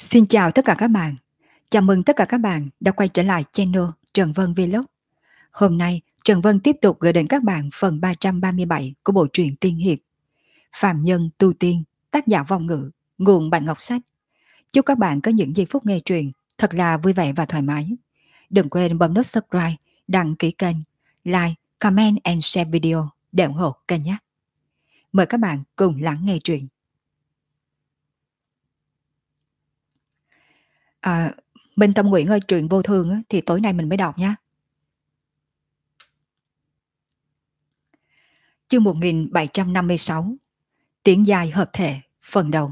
Xin chào tất cả các bạn. Chào mừng tất cả các bạn đã quay trở lại channel Trần Vân Vlog. Hôm nay, Trần Vân tiếp tục gửi đến các bạn phần 337 của bộ truyện tiên hiệp Phàm Nhân Tu Tiên, tác giả Vong Ngữ, nguồn Bạch Ngọc Sách. Chúc các bạn có những giây phút nghe truyện thật là vui vẻ và thoải mái. Đừng quên bấm nút subscribe, đăng ký kênh, like, comment and share video để ủng hộ kênh nhé. Mời các bạn cùng lắng nghe truyện. Minh Tâm Nguyễn ơi, truyện vô thường thì tối nay mình mới đọc nhé. Chương 1756 Tiếng dài hợp thể, phần đầu.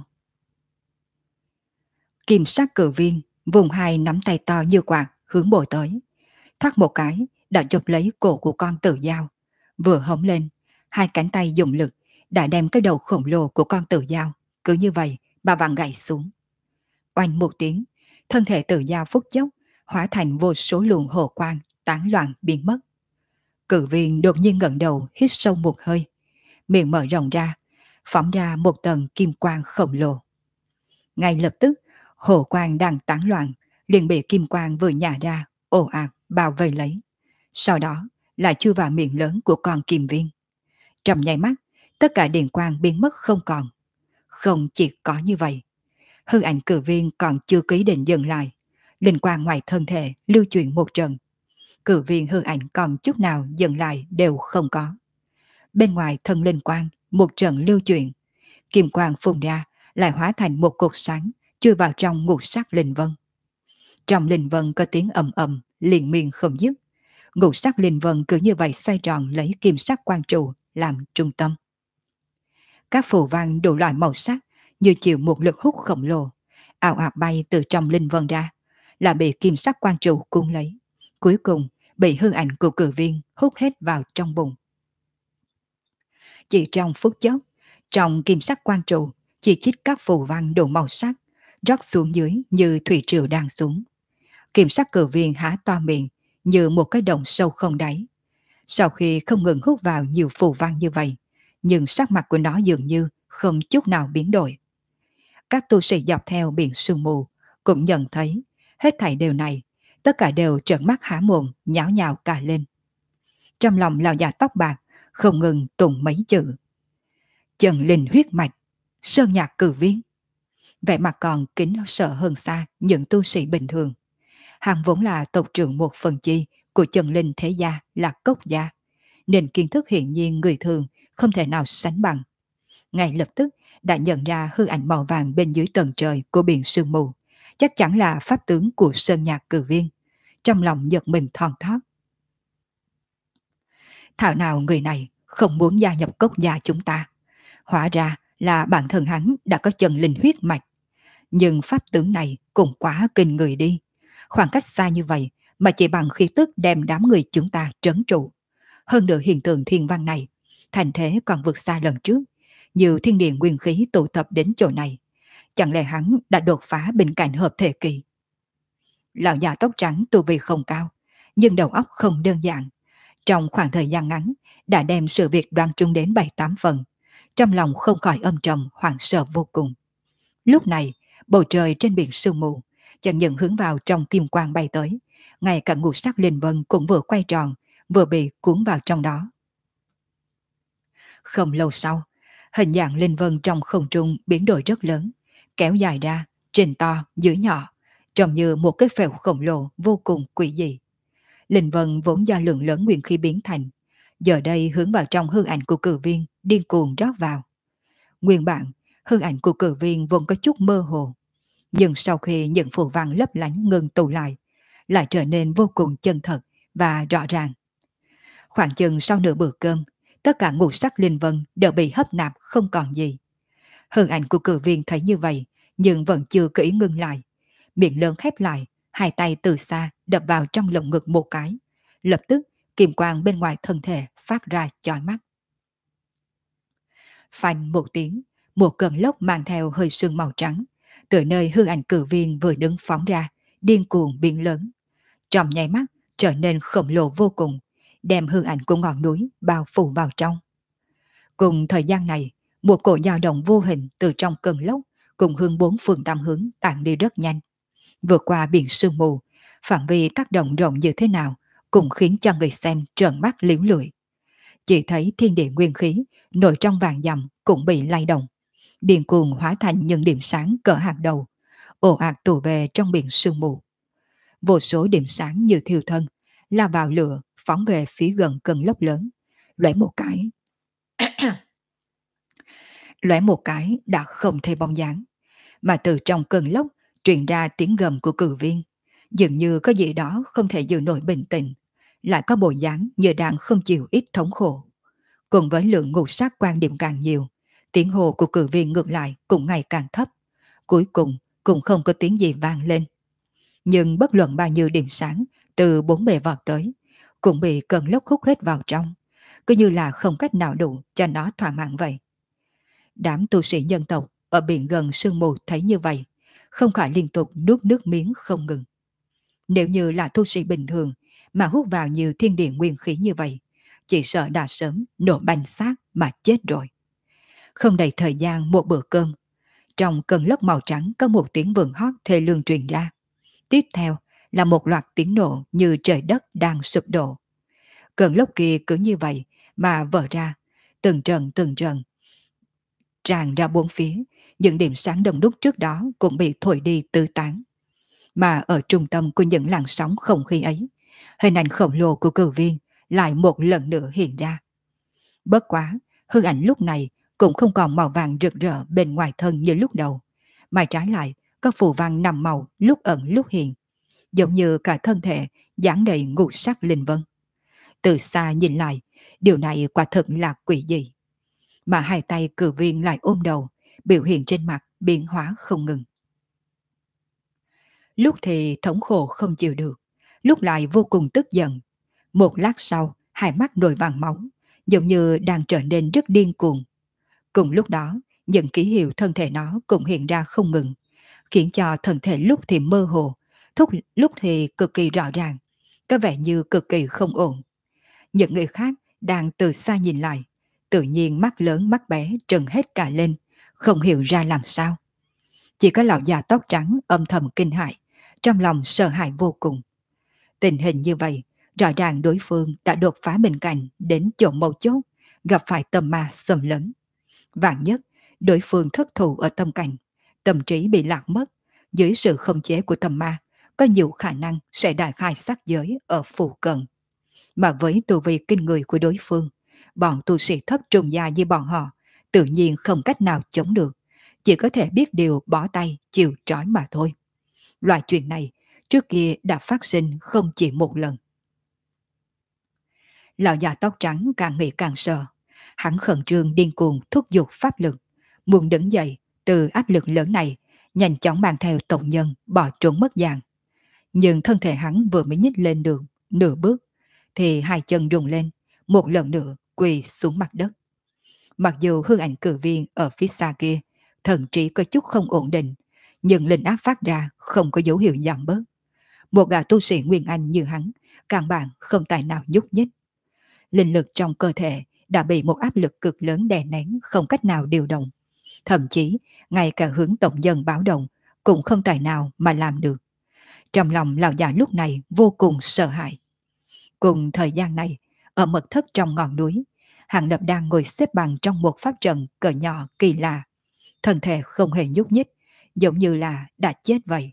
Kim sắc cử viên vùng hai nắm tay to như quạt hướng bội tới, thoát một cái đã chụp lấy cổ của con Tử Dao, vừa hống lên, hai cánh tay dùng lực đã đem cái đầu khổng lồ của con Tử Dao cứ như vậy bà vặn gãy xuống. Oanh một tiếng, thân thể Tử Dao phút chốc hóa thành vô số luồng hồ quang tán loạn biến mất. Cử viên đột nhiên ngẩng đầu hít sâu một hơi, miệng mở rộng ra, phóng ra một tầng kim quang khổng lồ. Ngay lập tức, hồ quang đang tán loạn liền bị kim quang vừa nhả ra ồ ạt bao vây lấy, sau đó lại chui vào miệng lớn của con kim viên. Trong nháy mắt, tất cả điện quang biến mất không còn. Không chỉ có như vậy, hư ảnh cử viên còn chưa ký định dừng lại, linh quang ngoài thân thể lưu chuyển một trận. Cử viên hư ảnh còn chút nào dừng lại đều không có. Bên ngoài thân linh quang một trận lưu chuyển, kim quang phun ra lại hóa thành một cột sáng chui vào trong ngũ sắc linh vân. Trong linh vân có tiếng ầm ầm liên miên không dứt. Ngũ sắc linh vân cứ như vậy xoay tròn lấy kim sắc quang trụ làm trung tâm. Các phù văn đủ loại màu sắc như chịu một lực hút khổng lồ, ảo ạt bay từ trong linh vân ra, là bị kim sắc quang trụ cuốn lấy, cuối cùng bị hư ảnh của cử viên hút hết vào trong bụng. Chỉ trong phút chốc, trong kim sắc quang trụ chỉ chít các phù văn đủ màu sắc rót xuống dưới như thủy triều đang xuống. Kim sắc cử viên há to miệng như một cái động sâu không đáy. Sau khi không ngừng hút vào nhiều phù văn như vậy, nhưng sắc mặt của nó dường như không chút nào biến đổi. Các tu sĩ dọc theo biển sương mù cũng nhận thấy hết thảy điều này, tất cả đều trợn mắt há mồm nháo nhào cả lên. Trong lòng lão già tóc bạc không ngừng tụng mấy chữ: Trần linh huyết mạch, sơn nhạc cử viên. Vẻ mặt còn kính sợ hơn xa những tu sĩ bình thường. Hắn vốn là tộc trưởng một phần chi của Trần linh thế gia là Cốc gia, nên kiến thức hiển nhiên người thường không thể nào sánh bằng. Ngay lập tức đã nhận ra hư ảnh màu vàng bên dưới tầng trời của biển sương mù chắc chắn là pháp tướng của sơn nhạc cử viên. Trong lòng giật mình thon thót. Thảo nào người này không muốn gia nhập Cốc gia chúng ta. Hóa ra là bản thân hắn đã có Trần linh huyết mạch. Nhưng pháp tướng này cũng quá kinh người đi. Khoảng cách xa như vậy mà chỉ bằng khí tức đem đám người chúng ta trấn trụ. Hơn nữa hiện tượng thiên văn này, thành thế còn vượt xa lần trước. Nhiều thiên địa nguyên khí tụ tập đến chỗ này. Chẳng lẽ hắn đã đột phá bình cảnh hợp thể kỳ? Lão già tóc trắng tu vi không cao, nhưng đầu óc không đơn giản. Trong khoảng thời gian ngắn đã đem sự việc đoan trung đến 7-8 phần. Trong lòng không khỏi âm trầm hoảng sợ vô cùng. Lúc này, bầu trời trên biển sương mù chẳng những hướng vào trong kim quang bay tới, ngay cả ngũ sắc linh vân cũng vừa quay tròn, vừa bị cuốn vào trong đó. Không lâu sau, hình dạng linh vân trong không trung biến đổi rất lớn, kéo dài ra, trên to, dưới nhỏ, trông như một cái phễu khổng lồ vô cùng quỷ dị. Linh vân vốn do lượng lớn nguyên khí biến thành, giờ đây hướng vào trong hư ảnh của cử viên điên cuồng rót vào. Nguyên bản, hư ảnh của cử viên vốn có chút mơ hồ, nhưng sau khi những phù văn lấp lánh ngừng tụ lại trở nên vô cùng chân thật và rõ ràng. Khoảng chừng sau nửa bữa cơm, tất cả ngũ sắc linh vân đều bị hấp nạp không còn gì. Hư ảnh của cử viên thấy như vậy, nhưng vẫn chưa kỹ ngưng lại. Miệng lớn khép lại, hai tay từ xa đập vào trong lồng ngực một cái. Lập tức, kim quang bên ngoài thân thể phát ra chói mắt. Phanh một tiếng, một cơn lốc mang theo hơi sương màu trắng, từ nơi hư ảnh cử viên vừa đứng phóng ra, điên cuồng biến lớn. Trong nháy mắt, trở nên khổng lồ vô cùng, đem hư ảnh của ngọn núi bao phủ vào trong. Cùng thời gian này, một cổ dao động vô hình từ trong cơn lốc cùng hướng bốn phương tám hướng tản đi rất nhanh. Vượt qua biển sương mù, phạm vi tác động rộng như thế nào cũng khiến cho người xem trợn mắt liễu lưỡi. Chỉ thấy thiên địa nguyên khí nổi trong vàng dặm cũng bị lay động, điên cuồng hóa thành những điểm sáng cỡ hạt đầu, ồ ạt tụ về trong biển sương mù. Vô số điểm sáng như thiêu thân, lao vào lửa phóng về phía gần cơn lốc lớn, lóe một cái, lóe một cái đã không thấy bóng dáng, mà từ trong cơn lốc truyền ra tiếng gầm của cử viên, dường như có gì đó không thể giữ nổi bình tĩnh, lại có bộ dáng như đang không chịu ít thống khổ. Cùng với lượng ngũ sắc quan điểm càng nhiều, tiếng hồ của cử viên ngược lại cũng ngày càng thấp, cuối cùng cũng không có tiếng gì vang lên. Nhưng bất luận bao nhiêu điểm sáng từ bốn bề vọt tới, cũng bị cơn lốc hút hết vào trong, cứ như là không cách nào đủ cho nó thỏa mãn vậy. Đám tu sĩ nhân tộc ở biển gần sương mù thấy như vậy, không khỏi liên tục nuốt nước miếng không ngừng. Nếu như là tu sĩ bình thường mà hút vào nhiều thiên địa nguyên khí như vậy, chỉ sợ đã sớm nổ banh xác mà chết rồi. Không đầy thời gian một bữa cơm, trong cơn lốc màu trắng có một tiếng vượng hót thê lương truyền ra. Tiếp theo là một loạt tiếng nổ như trời đất đang sụp đổ. Cơn lốc kia cứ như vậy mà vỡ ra, từng trận tràn ra bốn phía, những điểm sáng đông đúc trước đó cũng bị thổi đi tứ tán. Mà ở trung tâm của những làn sóng không khí ấy, hình ảnh khổng lồ của cử viên lại một lần nữa hiện ra. Bất quá, hư ảnh lúc này cũng không còn màu vàng rực rỡ bên ngoài thân như lúc đầu, mà trái lại có phù văn nằm màu lúc ẩn lúc hiện, giống như cả thân thể dáng đầy ngũ sắc linh vân. Từ xa nhìn lại, điều này quả thực là quỷ dị. Mà hai tay cử viên lại ôm đầu, biểu hiện trên mặt biến hóa không ngừng. Lúc thì thống khổ không chịu được, lúc lại vô cùng tức giận. Một lát sau, hai mắt nổi vàng máu, giống như đang trở nên rất điên cuồng. Cùng lúc đó, những ký hiệu thân thể nó cũng hiện ra không ngừng, khiến cho thân thể lúc thì mơ hồ, lúc thì cực kỳ rõ ràng, có vẻ như cực kỳ không ổn. Những người khác đang từ xa nhìn lại, tự nhiên mắt lớn mắt bé trừng hết cả lên, không hiểu ra làm sao. Chỉ có lão già tóc trắng âm thầm kinh hãi, trong lòng sợ hãi vô cùng. Tình hình như vậy, rõ ràng đối phương đã đột phá bình cảnh đến chỗ mấu chốt, gặp phải tâm ma xâm lấn. Vạn nhất, đối phương thất thủ ở tâm cảnh, tâm trí bị lạc mất, dưới sự khống chế của tâm ma, có nhiều khả năng sẽ đại khai sát giới ở phụ cận. Mà với tu vi kinh người của đối phương, bọn tu sĩ thấp trung gia như bọn họ, tự nhiên không cách nào chống được, chỉ có thể biết điều bó tay, chịu trói mà thôi. Loại chuyện này, trước kia đã phát sinh không chỉ một lần. Lão già tóc trắng càng nghĩ càng sợ. Hắn khẩn trương điên cuồng thúc giục pháp lực, muốn đứng dậy từ áp lực lớn này, nhanh chóng mang theo tộc nhân bỏ trốn mất dạng. Nhưng thân thể hắn vừa mới nhích lên được nửa bước, thì hai chân rung lên, một lần nữa quỳ xuống mặt đất. Mặc dù hư ảnh cử viên ở phía xa kia, thần trí có chút không ổn định, nhưng linh áp phát ra không có dấu hiệu giảm bớt. Một gã tu sĩ Nguyên Anh như hắn, căn bản không tài nào nhúc nhích. Linh lực trong cơ thể đã bị một áp lực cực lớn đè nén không cách nào điều động. Thậm chí, ngay cả hướng tổng dân báo động cũng không tài nào mà làm được. Trong lòng lão già lúc này vô cùng sợ hãi. Cùng thời gian này, ở mật thất trong ngọn núi, Hàng Lập đang ngồi xếp bằng trong một pháp trận cỡ nhỏ kỳ lạ. Thân thể không hề nhúc nhích, giống như là đã chết vậy.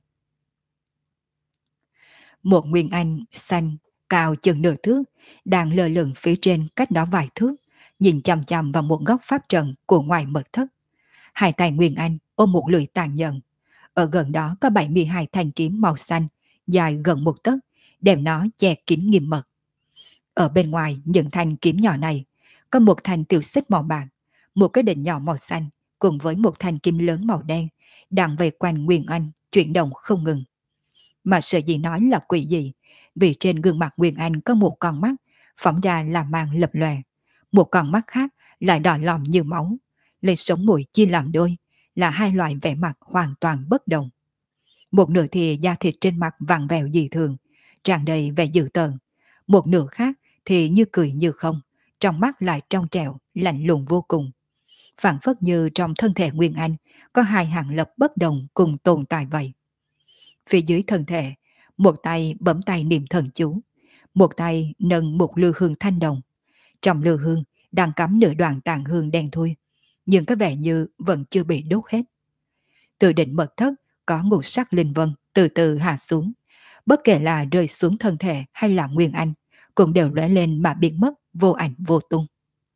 Một nguyên anh xanh, cao chừng nửa thước, đang lơ lửng phía trên cách đó vài thước, nhìn chằm chằm vào một góc pháp trận của ngoài mật thất. Hai tay nguyên anh ôm một lưỡi tàn nhẫn. Ở gần đó có 72 thanh kiếm màu xanh, dài gần một tấc, đem nó che kín nghiêm mật. Ở bên ngoài những thanh kiếm nhỏ này, có một thanh tiểu xích màu bạc, một cái đỉnh nhỏ màu xanh, cùng với một thanh kim lớn màu đen, đang vây quanh Nguyên Anh, chuyển động không ngừng. Mà sợ gì nói là quỷ gì, vì trên gương mặt Nguyên Anh có một con mắt, phóng ra là mang lập lòe, một con mắt khác lại đỏ lòm như máu, lấy sống mũi chia làm đôi, là hai loại vẻ mặt hoàn toàn bất đồng. Một nửa thì da thịt trên mặt vàng vẹo dị thường, tràn đầy vẻ dữ tợn, một nửa khác thì như cười như không, trong mắt lại trong trẻo, lạnh lùng vô cùng. phảng phất như trong thân thể Nguyên Anh có hai hàng lập bất đồng cùng tồn tại vậy. Phía dưới thân thể, một tay bấm tay niệm thần chú, một tay nâng một lư hương thanh đồng. Trong lư hương đang cắm nửa đoạn tàn hương đen thui, nhưng có vẻ như vẫn chưa bị đốt hết. Từ đỉnh mật thất có ngũ sắc linh vân từ từ hạ xuống, bất kể là rơi xuống thân thể hay là Nguyên Anh, cũng đều lóe lên mà biến mất vô ảnh vô tung.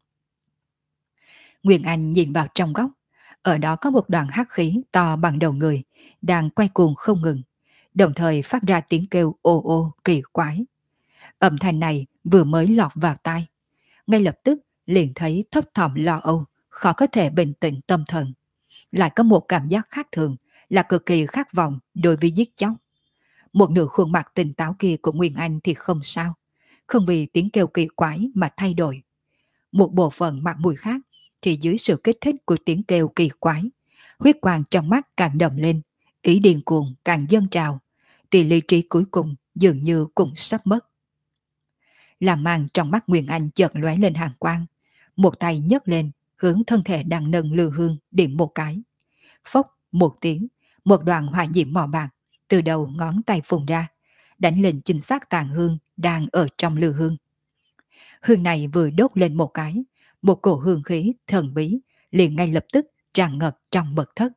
Nguyên Anh nhìn vào trong góc, ở đó có một đoàn hắc khí to bằng đầu người, đang quay cuồng không ngừng, đồng thời phát ra tiếng kêu ô ô kỳ quái. Âm thanh này vừa mới lọt vào tai, ngay lập tức liền thấy thấp thỏm lo âu, khó có thể bình tĩnh tâm thần. Lại có một cảm giác khác thường, là cực kỳ khát vọng đối với giết chóc. Một nửa khuôn mặt tỉnh táo kia của Nguyên Anh thì không sao, không vì tiếng kêu kỳ quái mà thay đổi. Một bộ phận mặt mũi khác thì dưới sự kích thích của tiếng kêu kỳ quái, huyết quang trong mắt càng đậm lên, ý điên cuồng càng dâng trào, thì lý trí cuối cùng dường như cũng sắp mất. Làm màn trong mắt Nguyên Anh chợt lóe lên hàn quang, một tay nhấc lên, hướng thân thể đang nâng lư hương điểm một cái. Phốc một tiếng, một đoàn hỏa diễm màu bạc từ đầu ngón tay phun ra, đánh lên chính xác tàn hương đang ở trong lư hương. Hương này vừa đốt lên một cái, một cổ hương khí thần bí liền ngay lập tức tràn ngập trong mật thất.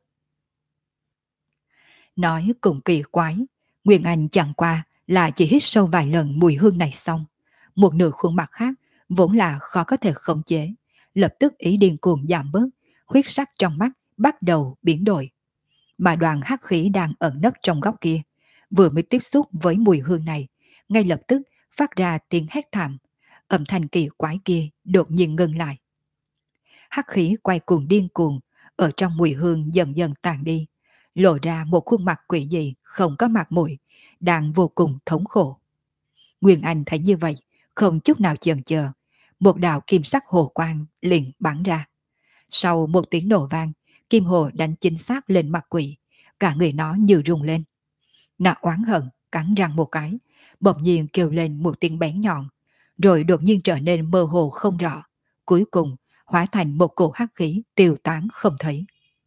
Nói cũng kỳ quái, Nguyên Anh chẳng qua là chỉ hít sâu vài lần mùi hương này xong, một nửa khuôn mặt khác vốn là khó có thể khống chế, lập tức ý điên cuồng giảm bớt, huyết sắc trong mắt bắt đầu biến đổi. Mà đoàn hắc khí đang ẩn nấp trong góc kia, vừa mới tiếp xúc với mùi hương này, ngay lập tức phát ra tiếng hét thảm, âm thanh kỳ quái kia đột nhiên ngừng lại. Hắc khí quay cuồng điên cuồng, ở trong mùi hương dần dần tàn đi, lộ ra một khuôn mặt quỷ dị không có mặt mũi, đang vô cùng thống khổ. Nguyên Anh thấy như vậy, không chút nào chần chờ, một đạo kim sắc hồ quang liền bắn ra. Sau một tiếng nổ vang, kim hồ đánh chính xác lên mặt quỷ, cả người nó như rung lên. Nó oán hận, cắn răng một cái, bỗng nhiên kêu lên một tiếng bén nhọn, rồi đột nhiên trở nên mơ hồ không rõ, cuối cùng hóa thành một cổ hắc khí tiêu tán không thấy.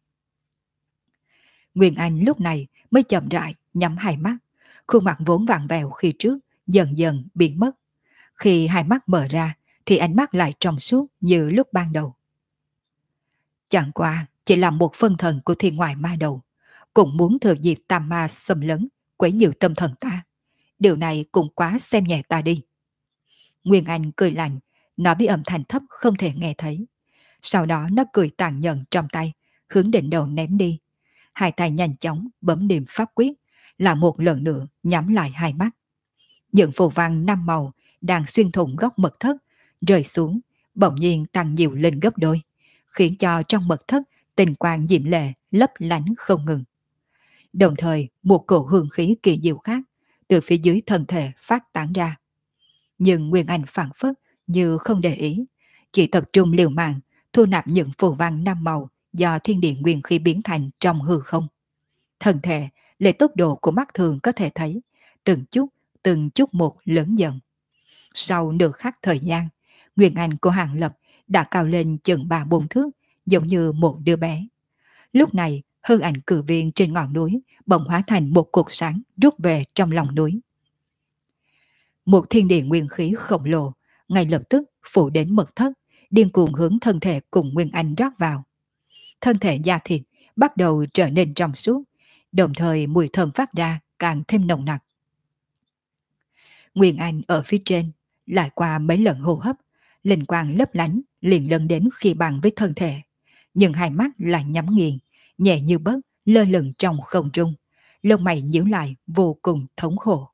Nguyên Anh lúc này mới chậm rãi nhắm hai mắt, khuôn mặt vốn vặn vẹo khi trước dần dần biến mất. Khi hai mắt mở ra thì ánh mắt lại trong suốt như lúc ban đầu. Chẳng qua chỉ là một phân thần của thiên ngoại ma đầu, cũng muốn thừa dịp tam ma xâm lấn, quấy nhiễu tâm thần ta. Điều này cũng quá xem nhẹ ta đi. Nguyên Anh cười lạnh, nói với âm thanh thấp không thể nghe thấy. Sau đó nó cười tàn nhẫn trong tay, hướng đỉnh đầu ném đi. Hai tay nhanh chóng bấm niệm pháp quyết, là một lần nữa nhắm lại hai mắt. Những phù văn năm màu đang xuyên thủng góc mật thất, rơi xuống, bỗng nhiên tăng nhiều lên gấp đôi, khiến cho trong mật thất tình quang diễm lệ lấp lánh không ngừng. Đồng thời một cổ hương khí kỳ diệu khác từ phía dưới thân thể phát tán ra. Nhưng Nguyên Anh phản phất như không để ý, chỉ tập trung liều mạng thu nạp những phù văn năm màu do thiên địa nguyên khí biến thành trong hư không. Thân thể lấy tốc độ của mắt thường có thể thấy, từng chút một lớn dần. Sau nửa khắc thời gian, Nguyên Anh của Hàng Lập đã cao lên chừng 3-4 thước, giống như một đứa bé. Lúc này, hư ảnh cử viên trên ngọn núi bỗng hóa thành một cột sáng rút về trong lòng núi. Một thiên địa nguyên khí khổng lồ ngay lập tức phủ đến mật thất, điên cuồng hướng thân thể cùng Nguyên Anh rót vào. Thân thể da thịt bắt đầu trở nên trong suốt, đồng thời mùi thơm phát ra càng thêm nồng nặc. Nguyên Anh ở phía trên, lại qua mấy lần hô hấp, linh quang lấp lánh liền lần đến khi bằng với thân thể, nhưng hai mắt lại nhắm nghiền, nhẹ như bớt lơ lửng trong không trung, lông mày nhíu lại vô cùng thống khổ.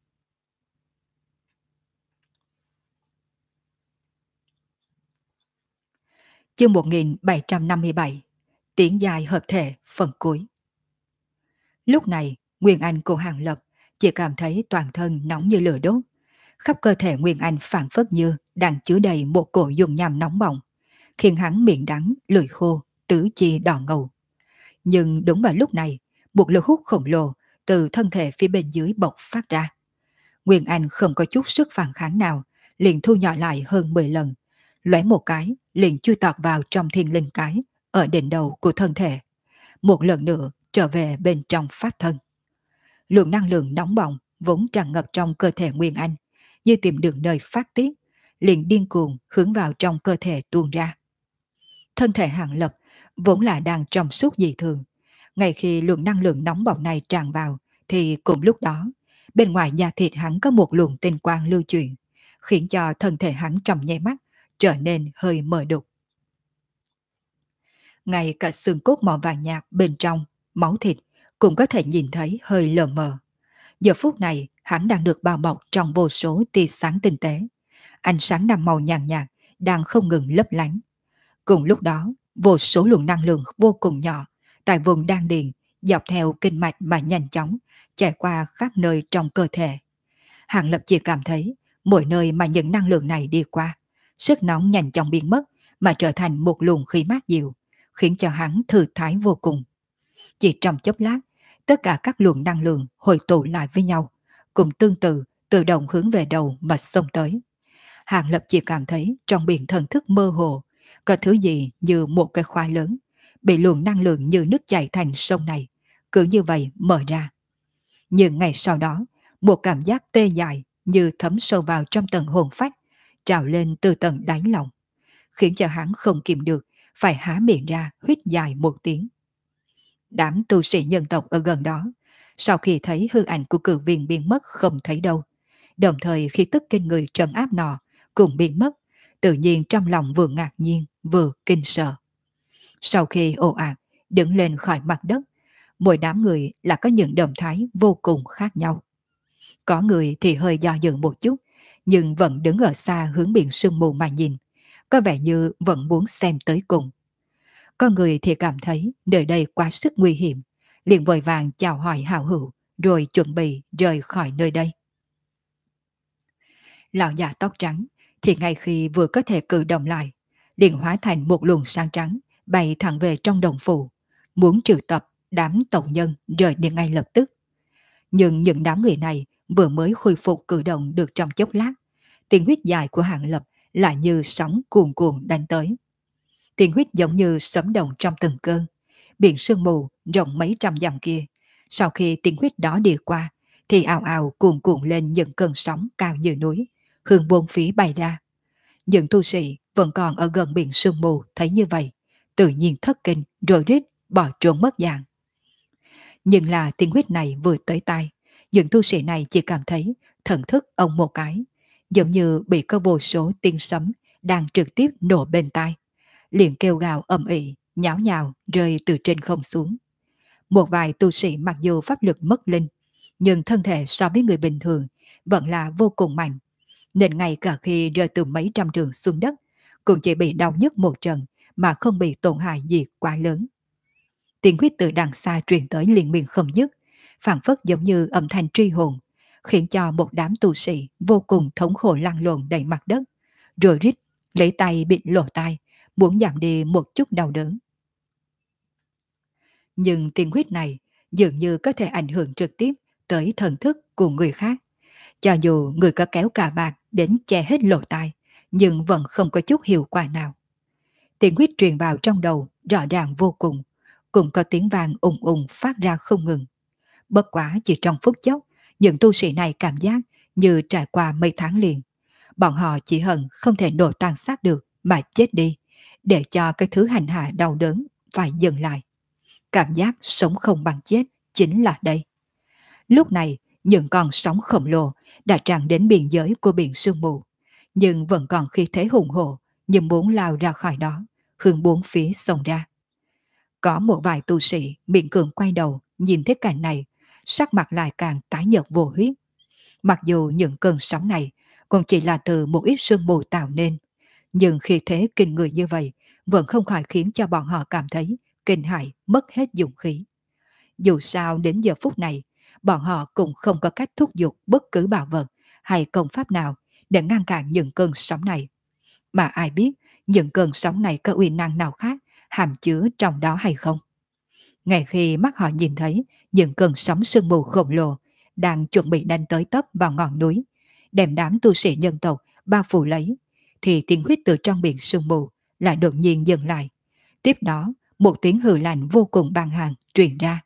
Chương 1757, tiếng dài hợp thể phần cuối. Lúc này, Nguyên Anh của Hàng Lập chỉ cảm thấy toàn thân nóng như lửa đốt. Khắp cơ thể Nguyên Anh phản phất như đang chứa đầy một cổ dùng nham nóng bỏng, khiến hắn miệng đắng, lưỡi khô, tứ chi đỏ ngầu. Nhưng đúng vào lúc này, một lực hút khổng lồ từ thân thể phía bên dưới bộc phát ra. Nguyên Anh không có chút sức phản kháng nào, liền thu nhỏ lại hơn 10 lần, lóe một cái liền chui tọt vào trong thiên linh cái ở đỉnh đầu của thân thể, một lần nữa trở về bên trong pháp thân. Lượng năng lượng nóng bỏng vốn tràn ngập trong cơ thể Nguyên Anh, như tìm được nơi phát tiết, liền điên cuồng hướng vào trong cơ thể tuôn ra. Thân thể Hàng Lập vốn là đang trong suốt dị thường, ngay khi luồng năng lượng nóng bỏng này tràn vào, thì cùng lúc đó, bên ngoài da thịt hắn có một luồng tinh quang lưu chuyển, khiến cho thân thể hắn trong nháy mắt trở nên hơi mờ đục. Ngay cả xương cốt màu vàng nhạt bên trong, máu thịt cũng có thể nhìn thấy hơi lờ mờ. Giờ phút này, hắn đang được bao bọc trong vô số tia sáng tinh tế. Ánh sáng năm màu nhàn nhạt đang không ngừng lấp lánh. Cùng lúc đó, vô số luồng năng lượng vô cùng nhỏ tại vùng đan điền dọc theo kinh mạch mà nhanh chóng chạy qua khắp nơi trong cơ thể. Hàng Lập chỉ cảm thấy mỗi nơi mà những năng lượng này đi qua, sức nóng nhanh chóng biến mất mà trở thành một luồng khí mát dịu, khiến cho hắn thư thái vô cùng. Chỉ trong chốc lát, tất cả các luồng năng lượng hội tụ lại với nhau, cùng tương tự tự động hướng về đầu mà xông tới. Hàng Lập chỉ cảm thấy trong biển thần thức mơ hồ, có thứ gì như một cái khoai lớn, bị luồng năng lượng như nước chảy thành sông này, cứ như vậy mở ra. Nhưng ngày sau đó, một cảm giác tê dại như thấm sâu vào trong tầng hồn phách, trào lên từ tầng đáy lòng, khiến cho hắn không kìm được, phải há miệng ra huýt dài một tiếng. Đám tu sĩ nhân tộc ở gần đó, sau khi thấy hư ảnh của cử viên biến mất không thấy đâu, đồng thời khi tức kinh người trấn áp nọ cùng biến mất, tự nhiên trong lòng vừa ngạc nhiên vừa kinh sợ. Sau khi ồ ạt đứng lên khỏi mặt đất, mỗi đám người là có những động thái vô cùng khác nhau. Có người thì hơi do dự một chút, nhưng vẫn đứng ở xa hướng biển sương mù mà nhìn, có vẻ như vẫn muốn xem tới cùng. Có người thì cảm thấy nơi đây quá sức nguy hiểm, liền vội vàng chào hỏi hảo hữu, rồi chuẩn bị rời khỏi nơi đây. Lão già tóc trắng thì ngay khi vừa có thể cử động lại, liền hóa thành một luồng sáng trắng bay thẳng về trong đồng phủ, muốn trừ tập đám tộc nhân rời đi ngay lập tức. Nhưng những đám người này vừa mới khôi phục cử động được trong chốc lát, tiếng huyết dài của Hàng Lập lại như sóng cuồn cuộn đánh tới. Tiếng huyết giống như sấm động trong từng cơn. Biển sương mù rộng mấy trăm dặm kia, sau khi tiếng huyết đó đi qua, thì ào ào cuồn cuộn lên những cơn sóng cao như núi, hướng bốn phía bay ra. Những tu sĩ vẫn còn ở gần biển sương mù thấy như vậy, tự nhiên thất kinh rồi rít bỏ trốn mất dạng. Nhưng là tiếng huyết này vừa tới tai, những tu sĩ này chỉ cảm thấy thần thức ông một cái, giống như bị có vô số tiếng sấm đang trực tiếp nổ bên tai, liền kêu gào ầm ĩ, nháo nhào rơi từ trên không xuống. Một vài tu sĩ mặc dù pháp lực mất linh, nhưng thân thể so với người bình thường vẫn là vô cùng mạnh, nên ngay cả khi rơi từ mấy trăm trường xuống đất, cũng chỉ bị đau nhức một trận mà không bị tổn hại gì quá lớn. Tiếng huyết từ đằng xa truyền tới liên miên không dứt, phảng phất giống như âm thanh truy hồn, khiến cho một đám tu sĩ vô cùng thống khổ lăn lộn đầy mặt đất, rồi rít lấy tay bịt lỗ tai, muốn giảm đi một chút đau đớn. Nhưng tiếng huyết này dường như có thể ảnh hưởng trực tiếp tới thần thức của người khác. Cho dù người có kéo cà bạc đến che hết lỗ tai, nhưng vẫn không có chút hiệu quả nào. Tiếng huyết truyền vào trong đầu rõ ràng vô cùng, cũng có tiếng vang ùng ùng phát ra không ngừng. Bất quá chỉ trong phút chốc, những tu sĩ này cảm giác như trải qua mấy tháng liền. Bọn họ chỉ hận không thể nổ tan xác được mà chết đi, để cho cái thứ hành hạ đau đớn phải dừng lại. Cảm giác sống không bằng chết chính là đây. Lúc này, những con sóng khổng lồ đã tràn đến biên giới của biển sương mù, nhưng vẫn còn khí thế hùng hổ, nhưng muốn lao ra khỏi đó, hướng bốn phía xông ra. Có một vài tu sĩ miễn cưỡng quay đầu nhìn thấy cảnh này, sắc mặt lại càng tái nhợt vô huyết. Mặc dù những cơn sóng này cũng chỉ là từ một ít sương mù tạo nên, nhưng khi thế kinh người như vậy vẫn không khỏi khiến cho bọn họ cảm thấy kinh hãi, mất hết dũng khí. Dù sao đến giờ phút này, bọn họ cũng không có cách thúc giục bất cứ bảo vật hay công pháp nào để ngăn cản những cơn sóng này. Mà ai biết những cơn sóng này có uy năng nào khác hàm chứa trong đó hay không. Ngay khi mắt họ nhìn thấy những cơn sóng sương mù khổng lồ đang chuẩn bị đánh tới tấp vào ngọn núi, đem đám tu sĩ nhân tộc bao phủ lấy, thì tiếng huyết từ trong biển sương mù lại đột nhiên dừng lại. Tiếp đó, một tiếng hừ lạnh vô cùng bàng hoàng truyền ra.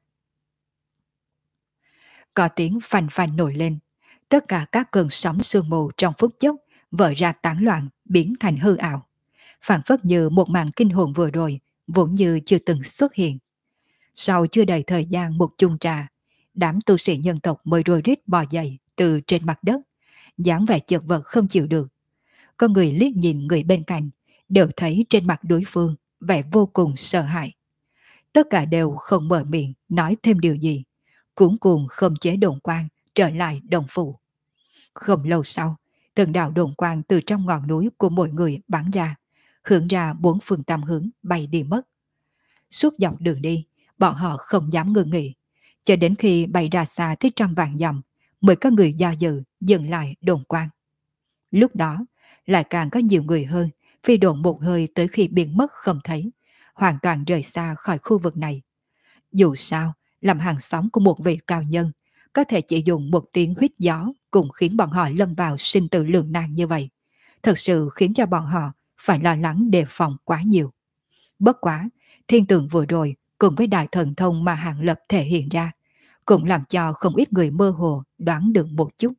Có tiếng phanh phanh nổi lên. Tất cả các cơn sóng sương mù trong phút chốc vỡ ra tán loạn, biến thành hư ảo. Phản phất như một màn kinh hồn vừa rồi, vốn như chưa từng xuất hiện. Sau chưa đầy thời gian một chung trà, đám tu sĩ nhân tộc mới rối rít bò dậy từ trên mặt đất, dáng vẻ chật vật không chịu được. Có người liếc nhìn người bên cạnh, đều thấy trên mặt đối phương vẻ vô cùng sợ hãi. Tất cả đều không mở miệng nói thêm điều gì, cuống cuồng không chế đồn quang trở lại đồng phủ. Không lâu sau, từng đạo đồn quang từ trong ngọn núi của mỗi người bắn ra, hướng ra bốn phương tám hướng bay đi mất. Suốt dọc đường đi, bọn họ không dám ngừng nghỉ, cho đến khi bay ra xa tới trăm vạn dặm, mới có người do dự dừng lại đồn quang. Lúc đó, lại càng có nhiều người hơn phi độn một hơi tới khi biến mất không thấy, hoàn toàn rời xa khỏi khu vực này. Dù sao, làm hàng xóm của một vị cao nhân, có thể chỉ dùng một tiếng huýt gió cũng khiến bọn họ lâm vào sinh tử lưỡng nan như vậy. Thật sự khiến cho bọn họ phải lo lắng đề phòng quá nhiều. Bất quá, thiên tượng vừa rồi cùng với đại thần thông mà Hàng Lập thể hiện ra, cũng làm cho không ít người mơ hồ đoán được một chút.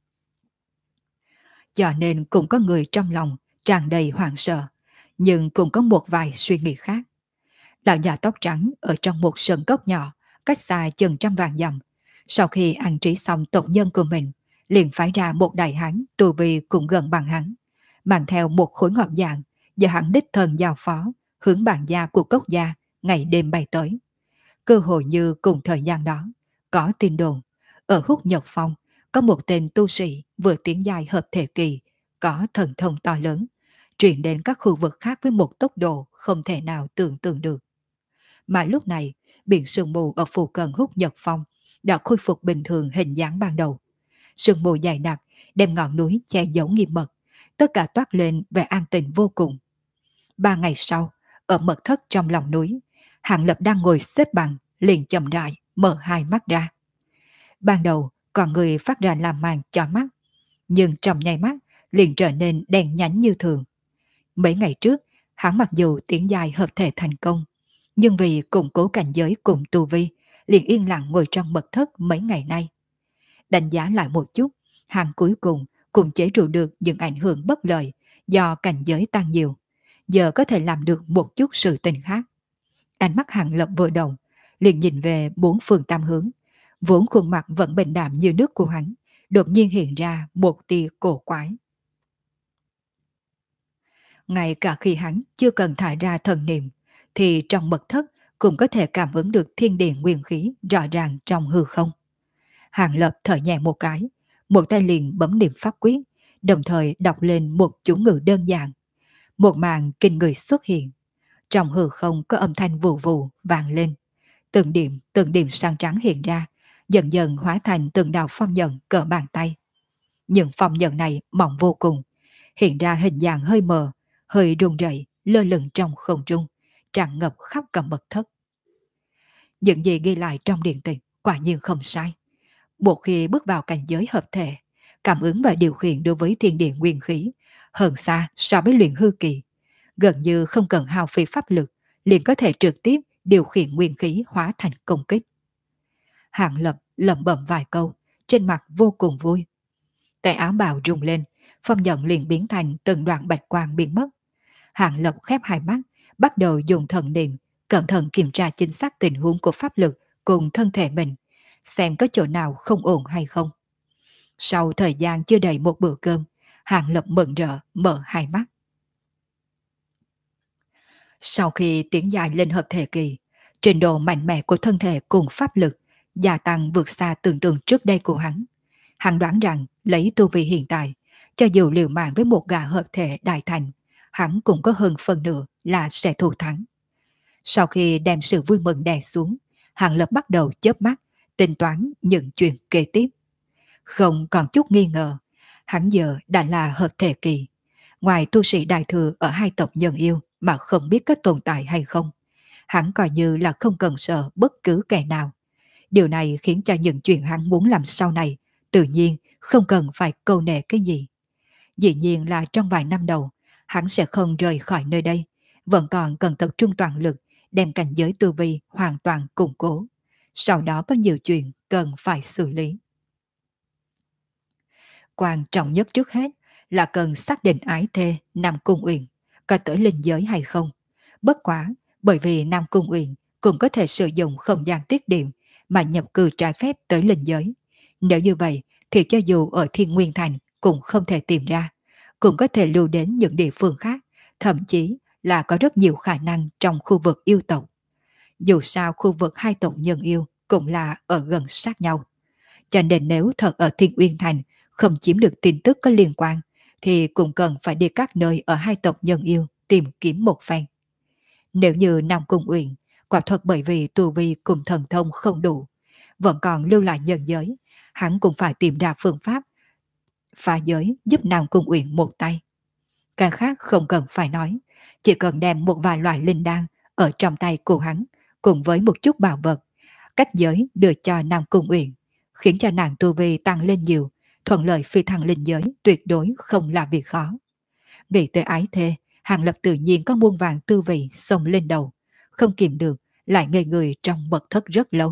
Cho nên cũng có người trong lòng tràn đầy hoảng sợ, nhưng cũng có một vài suy nghĩ khác. Lão già tóc trắng ở trong một sân cốc nhỏ, cách xa chừng trăm vạn dặm. Sau khi an trí xong tộc nhân của mình, liền phái ra một đại hán tu vi cũng gần bằng hắn, mang theo một khối ngọc dạng, do hắn đích thân giao phó, hướng bàn gia của cốc gia, ngày đêm bay tới. Cơ hội như cùng thời gian đó, có tin đồn, ở Húc Nhật Phong, có một tên tu sĩ vừa tiến giai hợp thể kỳ, có thần thông to lớn, truyền đến các khu vực khác với một tốc độ không thể nào tưởng tượng được. Mà lúc này, biển sương mù ở phụ cận Húc Nhật Phong đã khôi phục bình thường hình dáng ban đầu. Sương mù dày đặc đem ngọn núi che giấu nghiêm mật, tất cả toát lên vẻ an tĩnh vô cùng. 3 ngày sau, ở mật thất trong lòng núi, Hàng Lập đang ngồi xếp bằng, liền chậm rãi mở hai mắt ra. Ban đầu, còn người phát ra làm màn cho mắt, nhưng trong nháy mắt liền trở nên đen nhánh như thường. Mấy ngày trước, hắn mặc dù tiến dài hợp thể thành công, nhưng vì củng cố cảnh giới cùng tu vi, liền yên lặng ngồi trong mật thất mấy ngày nay. Đánh giá lại một chút, hắn cuối cùng cũng chế trụ được những ảnh hưởng bất lợi do cảnh giới tăng nhiều, giờ có thể làm được một chút sự tình khác. Ánh mắt Hàng Lập vừa động, liền nhìn về bốn phương tám hướng, vốn khuôn mặt vẫn bình đạm như nước của hắn, đột nhiên hiện ra một tia cổ quái. Ngay cả khi hắn chưa cần thải ra thần niệm, thì trong mật thất cũng có thể cảm ứng được thiên địa nguyên khí rõ ràng trong hư không. Hàng Lập thở nhẹ một cái, một tay liền bấm niệm pháp quyết, đồng thời đọc lên một chú ngữ đơn giản. Một màn kinh người xuất hiện. Trong hư không có âm thanh vù vù vang lên. Từng điểm sáng trắng hiện ra, dần dần hóa thành từng đạo phong nhận cỡ bàn tay. Những phong nhận này mỏng vô cùng, hiện ra hình dạng hơi mờ, hơi rung rẩy, lơ lửng trong không trung, tràn ngập khắp cả mật thất. Những gì ghi lại trong điện tịch quả nhiên không sai. Một khi bước vào cảnh giới hợp thể, cảm ứng và điều khiển đối với thiên địa nguyên khí hơn xa so với luyện hư kỳ, gần như không cần hao phí pháp lực, liền có thể trực tiếp điều khiển nguyên khí hóa thành công kích. Hàng Lập lẩm bẩm vài câu, trên mặt vô cùng vui. Tay áo bào rung lên, phong nhận liền biến thành từng đoạn bạch quang biến mất. Hàng Lập khép hai mắt, bắt đầu dùng thần niệm, cẩn thận kiểm tra chính xác tình huống của pháp lực cùng thân thể mình, xem có chỗ nào không ổn hay không. Sau thời gian chưa đầy một bữa cơm, Hàng Lập mừng rỡ mở hai mắt. Sau khi tiến dài lên hợp thể kỳ, trình độ mạnh mẽ của thân thể cùng pháp lực gia tăng vượt xa tưởng tượng trước đây của hắn. Hắn đoán rằng lấy tu vi hiện tại, cho dù liều mạng với một gã hợp thể đại thành, hắn cũng có hơn phần nửa là sẽ thủ thắng. Sau khi đem sự vui mừng đè xuống, Hàng Lập bắt đầu chớp mắt, tính toán những chuyện kế tiếp. Không còn chút nghi ngờ, hắn giờ đã là hợp thể kỳ. Ngoài tu sĩ đại thừa ở hai tộc nhân yêu mà không biết có tồn tại hay không, hắn coi như là không cần sợ bất cứ kẻ nào. Điều này khiến cho những chuyện hắn muốn làm sau này tự nhiên không cần phải câu nệ cái gì. Dĩ nhiên là trong vài năm đầu, hắn sẽ không rời khỏi nơi đây, vẫn còn cần tập trung toàn lực đem cảnh giới tu vi hoàn toàn củng cố. Sau đó có nhiều chuyện cần phải xử lý. Quan trọng nhất trước hết là cần xác định ái thê Nam Cung Uyển có tới linh giới hay không. Bất quá, bởi vì Nam Cung Uyển cũng có thể sử dụng không gian tiết điểm mà nhập cư trái phép tới linh giới. Nếu như vậy, thì cho dù ở Thiên Nguyên Thành cũng không thể tìm ra, cũng có thể lưu đến những địa phương khác, thậm chí là có rất nhiều khả năng trong khu vực yêu tộc. Dù sao khu vực hai tộc nhân yêu cũng là ở gần sát nhau. Cho nên nếu thật ở Thiên Uyên Thành không chiếm được tin tức có liên quan, thì cũng cần phải đi các nơi ở hai tộc nhân yêu tìm kiếm một phen. Nếu như Nam Cung Uyển quả thật bởi vì tu vi cùng thần thông không đủ, vẫn còn lưu lại nhân giới, hắn cũng phải tìm ra phương pháp phá giới giúp Nam Cung Uyển một tay. Cái khác không cần phải nói, chỉ cần đem một vài loại linh đan ở trong tay của hắn, cùng với một chút bảo vật, cách giới đưa cho Nam Cung Uyển, khiến cho nàng tu vi tăng lên nhiều, thuận lợi phi thăng linh giới tuyệt đối không là việc khó. Nghĩ tới ái thê, Hàng Lập tự nhiên có muôn vàng tư vị xông lên đầu, không kìm được, lại ngây người trong mật thất rất lâu.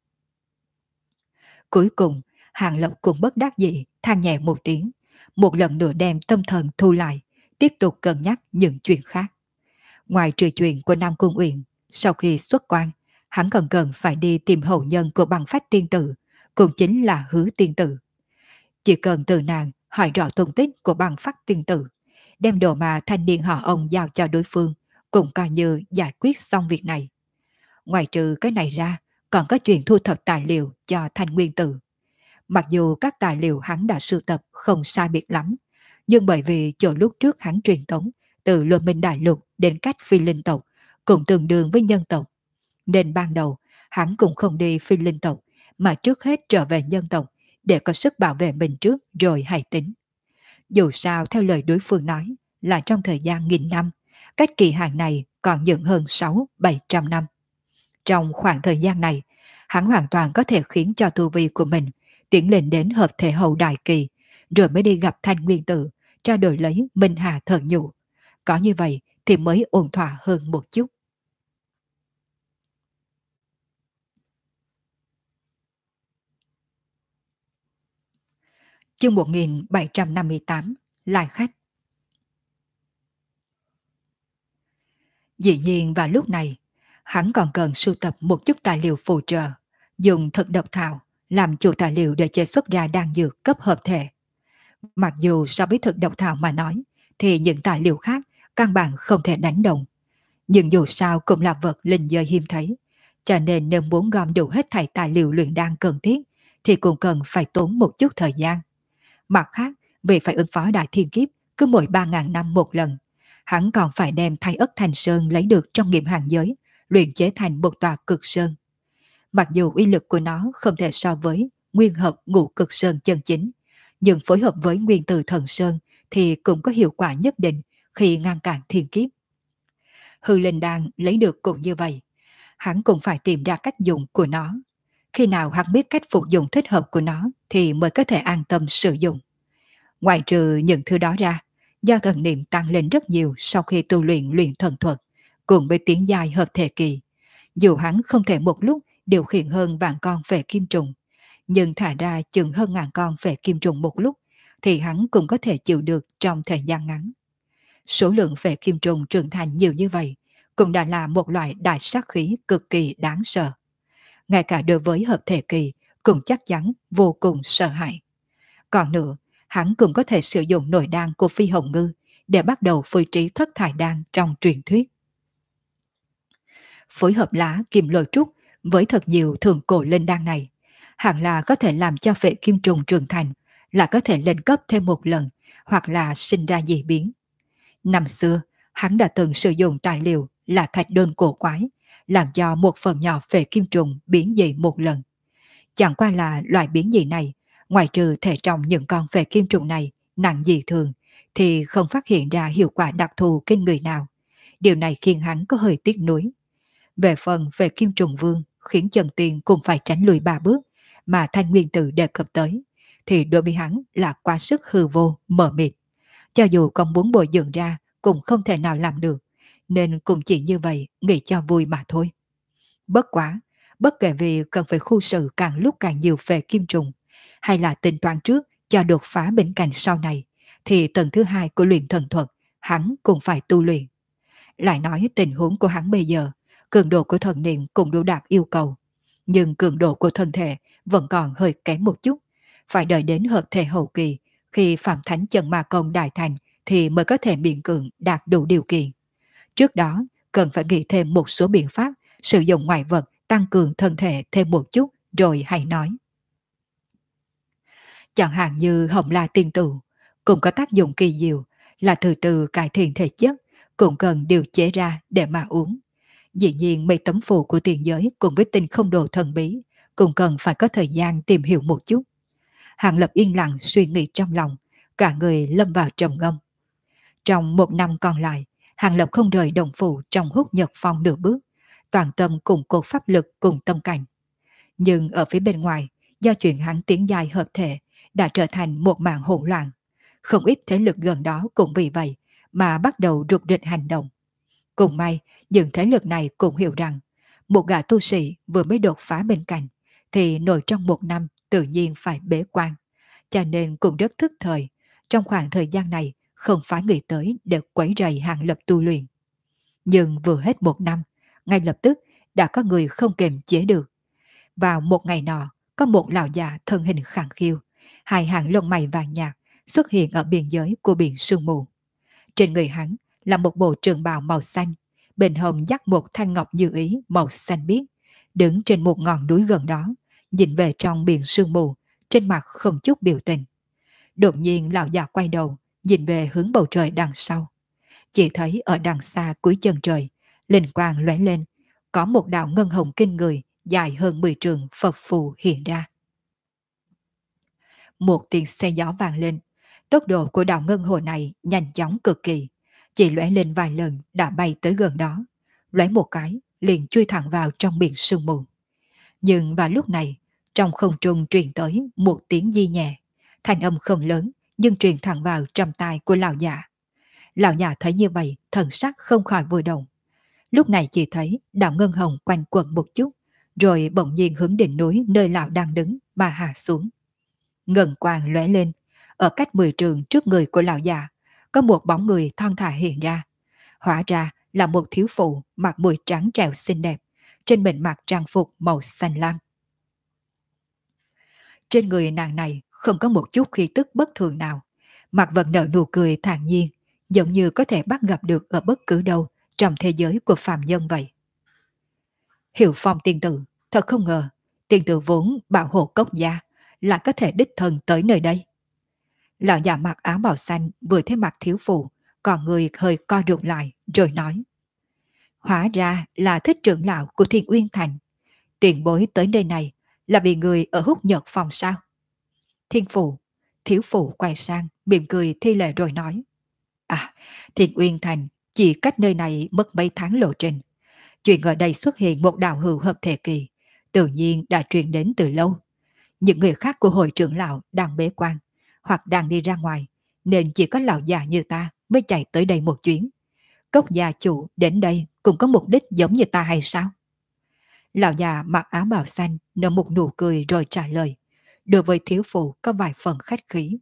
Cuối cùng, Hàng Lập cũng bất đắc dĩ, than nhẹ một tiếng, một lần nữa đem tâm thần thu lại, tiếp tục cân nhắc những chuyện khác. Ngoài trừ chuyện của Nam Cung Uyển, sau khi xuất quan, hắn còn cần phải đi tìm hậu nhân của Bằng Phách tiên tử, cũng chính là Hứa tiên tử. Chỉ cần từ nàng hỏi rõ tung tích của Bằng Phách tiên tử, đem đồ mà thanh niên họ ông giao cho đối phương, cũng coi như giải quyết xong việc này. Ngoài trừ cái này ra, còn có chuyện thu thập tài liệu cho Thanh Nguyên Tử. Mặc dù các tài liệu hắn đã sưu tập không sai biệt lắm, nhưng bởi vì chỗ lúc trước hắn truyền tống từ Luân Minh Đại Lục đến cách phi linh tộc cũng tương đương với nhân tộc, nên ban đầu hắn cũng không đi phi linh tộc mà trước hết trở về nhân tộc để có sức bảo vệ mình trước rồi hãy tính. Dù sao theo lời đối phương nói là trong thời gian nghìn năm, cách kỳ hạn này còn nhận hơn 600-700 năm. Trong khoảng thời gian này, hắn hoàn toàn có thể khiến cho tu vi của mình tiến lên đến hợp thể hậu đại kỳ, rồi mới đi gặp Thanh Nguyên Tử, trao đổi lấy Minh Hà thần nhũ. Có như vậy thì mới ổn thỏa hơn một chút. Chương 1758, Lai Khách. Dĩ nhiên vào lúc này, hắn còn cần sưu tập một chút tài liệu phụ trợ, dùng thực độc thảo làm chủ tài liệu để chế xuất ra đan dược cấp hợp thể. Mặc dù so với thực độc thảo mà nói, thì những tài liệu khác căn bản không thể đánh đồng. Nhưng dù sao cũng là vật linh giới hiếm thấy, cho nên nếu muốn gom đủ hết thảy tài liệu luyện đan cần thiết, thì cũng cần phải tốn một chút thời gian. Mặt khác, vì phải ứng phó đại thiên kiếp cứ mỗi 3.000 năm một lần, hắn còn phải đem Thái Ất Thành Sơn lấy được trong nghiệm hàng giới, luyện chế thành một tòa cực sơn. Mặc dù uy lực của nó không thể so với nguyên hợp ngũ cực sơn chân chính, nhưng phối hợp với nguyên tử thần sơn thì cũng có hiệu quả nhất định khi ngăn cản thiên kiếp. Hư linh đan lấy được cũng như vậy, hắn cũng phải tìm ra cách dùng của nó. Khi nào hắn biết cách phục dụng thích hợp của nó thì mới có thể an tâm sử dụng. Ngoài trừ những thứ đó ra, do thần niệm tăng lên rất nhiều sau khi tu luyện luyện thần thuật, cùng với tiếng dài hợp thể kỳ. Dù hắn không thể một lúc điều khiển hơn vạn con phệ kim trùng, nhưng thả ra chừng hơn ngàn con phệ kim trùng một lúc, thì hắn cũng có thể chịu được trong thời gian ngắn. Số lượng phệ kim trùng trưởng thành nhiều như vậy, cũng đã là một loại đại sát khí cực kỳ đáng sợ. Ngay cả đối với hợp thể kỳ, cũng chắc chắn vô cùng sợ hãi. Còn nữa, hắn cũng có thể sử dụng nội đan của Phi Hồng Ngư để bắt đầu phơi trí thất thải đan trong truyền thuyết. Phối hợp lá kim lôi trúc với thật nhiều thường cổ linh đan này, hẳn là có thể làm cho phệ kim trùng trưởng thành, là có thể lên cấp thêm một lần, hoặc là sinh ra dị biến. Năm xưa, hắn đã từng sử dụng tài liệu là thạch đơn cổ quái, làm cho một phần nhỏ phệ kim trùng biến dị một lần. Chẳng qua là loại biến dị này, ngoài trừ thể trọng những con phệ kim trùng này nặng dị thường, thì không phát hiện ra hiệu quả đặc thù trên người nào. Điều này khiến hắn có hơi tiếc nuối. Về phần về Kim Trùng Vương khiến Trần Tiên cũng phải tránh lùi 3 bước mà Thanh Nguyên Tử đề cập tới, thì đối với hắn là quá sức hư vô, mờ mịt. Cho dù con muốn bồi dưỡng ra cũng không thể nào làm được, nên cũng chỉ như vậy nghĩ cho vui mà thôi. Bất quá, bất kể vì cần phải khu sự càng lúc càng nhiều về kim trùng, hay là tính toán trước cho đột phá bên cạnh sau này, thì tầng thứ hai của luyện thần thuật, hắn cũng phải tu luyện. Lại nói tình huống của hắn bây giờ, cường độ của thần niệm cũng đủ đạt yêu cầu, nhưng cường độ của thân thể vẫn còn hơi kém một chút, phải đợi đến hợp thể hậu kỳ, khi Phạm Thánh Chân Ma Công đại thành thì mới có thể miễn cưỡng đạt đủ điều kiện. Trước đó, cần phải nghĩ thêm một số biện pháp sử dụng ngoại vật tăng cường thân thể thêm một chút rồi hãy nói. Chẳng hạn như hồng la tiên tử cũng có tác dụng kỳ diệu, là từ từ cải thiện thể chất, cũng cần điều chế ra để mà uống. Dĩ nhiên mấy tấm phù của tiền giới cùng với tinh không đồ thần bí cũng cần phải có thời gian tìm hiểu một chút. Hàng Lập yên lặng suy nghĩ trong lòng, cả người lâm vào trầm ngâm. Trong một năm còn lại, Hàng Lập không rời đồng phủ trong Húc Nhật Phong nửa bước, toàn tâm củng cố pháp lực cùng tâm cảnh. Nhưng ở phía bên ngoài, do chuyện hắn tiến dài hợp thể đã trở thành một màn hỗn loạn. Không ít thế lực gần đó cũng vì vậy mà bắt đầu rục rịch hành động. Cùng may, những thế lực này cũng hiểu rằng một gã tu sĩ vừa mới đột phá bên cạnh thì nội trong một năm tự nhiên phải bế quan, cho nên cũng rất thức thời. Trong khoảng thời gian này không phải nghĩ tới để quấy rầy Hàng Lập tu luyện. Nhưng vừa hết một năm, ngay lập tức đã có người không kiềm chế được. Vào một ngày nọ, có một lão già thân hình khẳng khiu, hai hàng lông mày vàng nhạt xuất hiện ở biên giới của biển sương mù. Trên người hắn là một bộ trường bào màu xanh, bên hông dắt một thanh ngọc như ý màu xanh biếc, đứng trên một ngọn núi gần đó, nhìn về trong biển sương mù, trên mặt không chút biểu tình. Đột nhiên lão già quay đầu, nhìn về hướng bầu trời đằng sau. Chỉ thấy ở đằng xa cuối chân trời, linh quang lóe lên, có một đạo ngân hồng kinh người dài hơn 10 trường phập phù hiện ra. Một tiếng xe gió vang lên, tốc độ của đạo ngân hồ này nhanh chóng cực kỳ, chỉ lóe lên vài lần đã bay tới gần đó, lóe một cái liền chui thẳng vào trong biển sương mù. Nhưng vào lúc này, trong không trung truyền tới một tiếng di nhẹ, thanh âm không lớn nhưng truyền thẳng vào trong tai của lão già. Lão già thấy như vậy, thần sắc không khỏi vui động. Lúc này chỉ thấy đạo ngân hồng quanh quẩn một chút, rồi bỗng nhiên hướng đỉnh núi nơi lão đang đứng mà hạ xuống. Ngân quang lóe lên, ở cách 10 trường trước người của lão già, có một bóng người thon thả hiện ra. Hóa ra là một thiếu phụ mặc mùi trắng trẻo xinh đẹp, trên mình mặc trang phục màu xanh lam. Trên người nàng này không có một chút khí tức bất thường nào, mặt vẫn nở nụ cười thản nhiên, giống như có thể bắt gặp được ở bất cứ đâu trong thế giới của phàm nhân vậy. Hiệu Phong tiên tử, thật không ngờ, tiên tử vốn bảo hộ cốc gia, lại có thể đích thân tới nơi đây. Lão già mặc áo màu xanh vừa thấy mặt thiếu phụ, còn người hơi co rụt lại rồi nói. Hóa ra là thích trưởng lão của Thiên Uyên Thành. Tiền bối tới nơi này là vì người ở Húc Nhật Phòng sao? Thiên phụ, thiếu phụ quay sang, mỉm cười thi lệ rồi nói. À, Thiên Uyên Thành chỉ cách nơi này mất mấy tháng lộ trình. Chuyện ở đây xuất hiện một đạo hữu hợp thể kỳ, tự nhiên đã truyền đến từ lâu. Những người khác của hội trưởng lão đang bế quan, hoặc đang đi ra ngoài, nên chỉ có lão già như ta mới chạy tới đây một chuyến. Cốc gia chủ đến đây cũng có mục đích giống như ta hay sao? Lão già mặc áo bào xanh nở một nụ cười rồi trả lời. Đối với thiếu phụ có vài phần khách khí.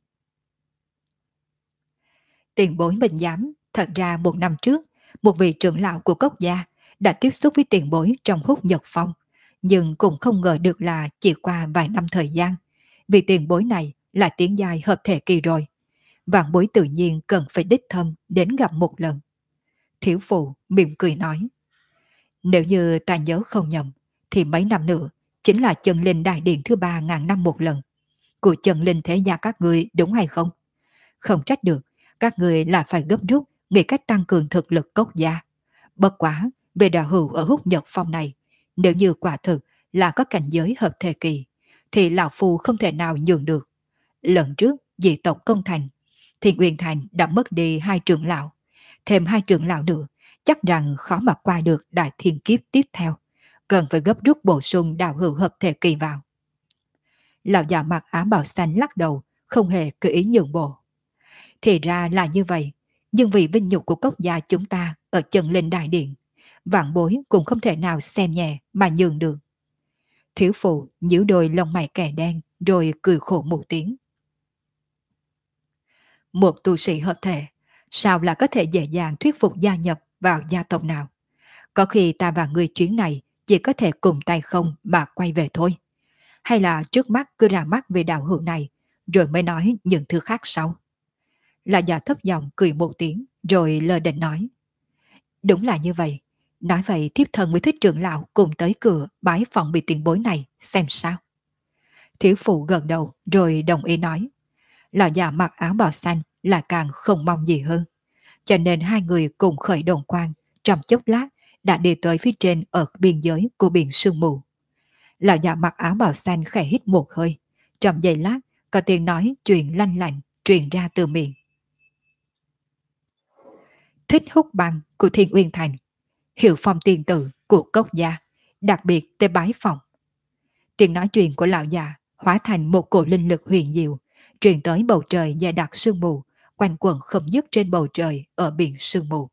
Tiền bối mình dám, thật ra một năm trước, một vị trưởng lão của cốc gia đã tiếp xúc với tiền bối trong Húc Nhật Phong, nhưng cũng không ngờ được là chỉ qua vài năm thời gian, vì tiền bối này là tiến giai hợp thể kỳ rồi. Vạn bối tự nhiên cần phải đích thân đến gặp một lần. Thiếu phụ mỉm cười nói. Nếu như ta nhớ không nhầm, thì mấy năm nữa chính là chân linh đại điện thứ 3.000 năm một lần. Của chân linh thế gia các người đúng hay không? Không trách được, các người là phải gấp rút nghĩ cách tăng cường thực lực cốc gia. Bất quá, về đạo hữu ở Húc Nhật Phong này, nếu như quả thực là có cảnh giới hợp thể kỳ, thì lão phu không thể nào nhường được. Lần trước, dị tộc công thành, Thiên Uyên Thành đã mất đi 2 trưởng lão. Thêm 2 trưởng lão nữa, chắc rằng khó mà qua được đại thiên kiếp tiếp theo. Cần phải gấp rút bổ sung đạo hữu hợp thể kỳ vào. Lão già mặc áo bào xanh lắc đầu, không hề cứ ý nhượng bộ. Thì ra là như vậy, nhưng vì vinh nhục của cốc gia chúng ta ở chân lên đại điện, vạn bối cũng không thể nào xem nhẹ mà nhường được. Thiếu phụ nhíu đôi lông mày kẻ đen rồi cười khổ một tiếng. Một tu sĩ hợp thể, sao là có thể dễ dàng thuyết phục gia nhập vào gia tộc nào? Có khi ta và người chuyến này chỉ có thể cùng tay không mà quay về thôi. Hay là trước mắt cứ ra mắt về đạo hữu này, rồi mới nói những thứ khác sau. Là già thấp giọng cười một tiếng, rồi lơ định nói. Đúng là như vậy. Nói vậy thiếp thân mới thích trưởng lão cùng tới cửa bái phòng bị tiền bối này xem sao. Thiếu phụ gật đầu rồi đồng ý nói. Lão già mặc áo bào xanh là càng không mong gì hơn. Cho nên hai người cùng khởi động quan, trong chốc lát đã đi tới phía trên ở biên giới của biển sương mù. Lão già mặc áo bào xanh khẽ hít một hơi. Trong giây lát, có tiếng nói chuyện lanh lạnh truyền ra từ miệng. Thích hút băng của Thiên Uyên Thành, Hiệu Phong tiền tử của Cốc Gia, đặc biệt tới bái phòng. Tiếng nói chuyện của lão già hóa thành một cổ linh lực huyền diệu, truyền tới bầu trời dày đặc sương mù, quanh quẩn không dứt trên bầu trời ở biển sương mù.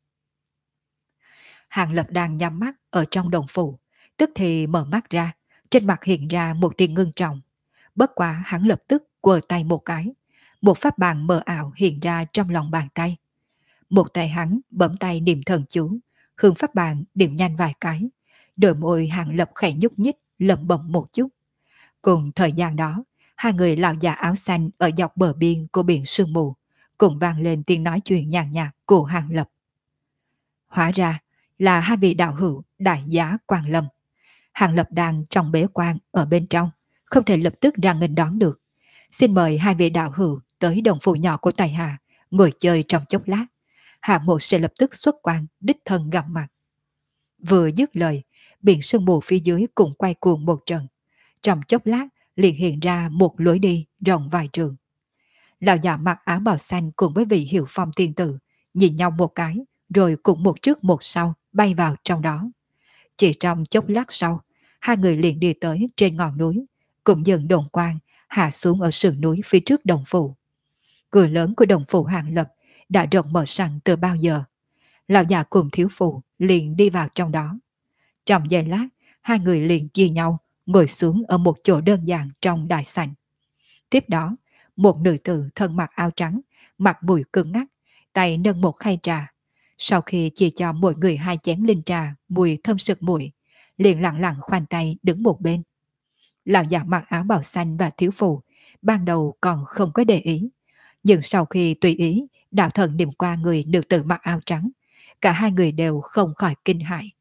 Hàng Lập đang nhắm mắt ở trong đồng phủ, tức thì mở mắt ra, trên mặt hiện ra một tia ngưng trọng. Bất quá hắn lập tức quờ tay một cái, một pháp bàn mờ ảo hiện ra trong lòng bàn tay. Một tay hắn bấm tay niệm thần chú, hướng pháp bàn điểm nhanh vài cái, đôi môi Hàng Lập khẽ nhúc nhích, lẩm bẩm một chút. Cùng thời gian đó, hai người lão già áo xanh ở dọc bờ biên của biển sương mù cùng vang lên tiếng nói chuyện nhàn nhạt của Hàng Lập. Hóa ra là hai vị đạo hữu đại giá Quang Lâm. Hàng Lập đang trong bế quan ở bên trong, không thể lập tức ra nghênh đón được. Xin mời hai vị đạo hữu tới đồng phủ nhỏ của Tài Hà, ngồi chơi trong chốc lát. Hạ Mộ sẽ lập tức xuất quan, đích thân gặp mặt. Vừa dứt lời, biển sương mù phía dưới cũng quay cuồng một trận. Trong chốc lát, liền hiện ra một lối đi rộng vài trường. Lão già mặc áo bào xanh cùng với vị Hiệu Phong tiên tử nhìn nhau một cái, rồi cùng một trước một sau bay vào trong đó. Chỉ trong chốc lát sau, hai người liền đi tới trên ngọn núi, cũng dần đồn quang hạ xuống ở sườn núi phía trước đồng phủ. Cửa lớn của đồng phủ Hàng Lập đã rộng mở sẵn từ bao giờ. Lão già cùng thiếu phụ liền đi vào trong đó. Trong giây lát, hai người liền chia nhau ngồi xuống ở một chỗ đơn giản trong đại sảnh. Tiếp đó, một nữ tử thân mặc áo trắng, mặt mũi cứng ngắc, tay nâng một khay trà. Sau khi chia cho mỗi người hai chén linh trà mùi thơm sực mũi, liền lặng lặng khoanh tay đứng một bên. Lão già mặc áo bào xanh và thiếu phụ ban đầu còn không có để ý, nhưng sau khi tùy ý đạo thần niệm qua người nữ tử mặc áo trắng, cả hai người đều không khỏi kinh hãi.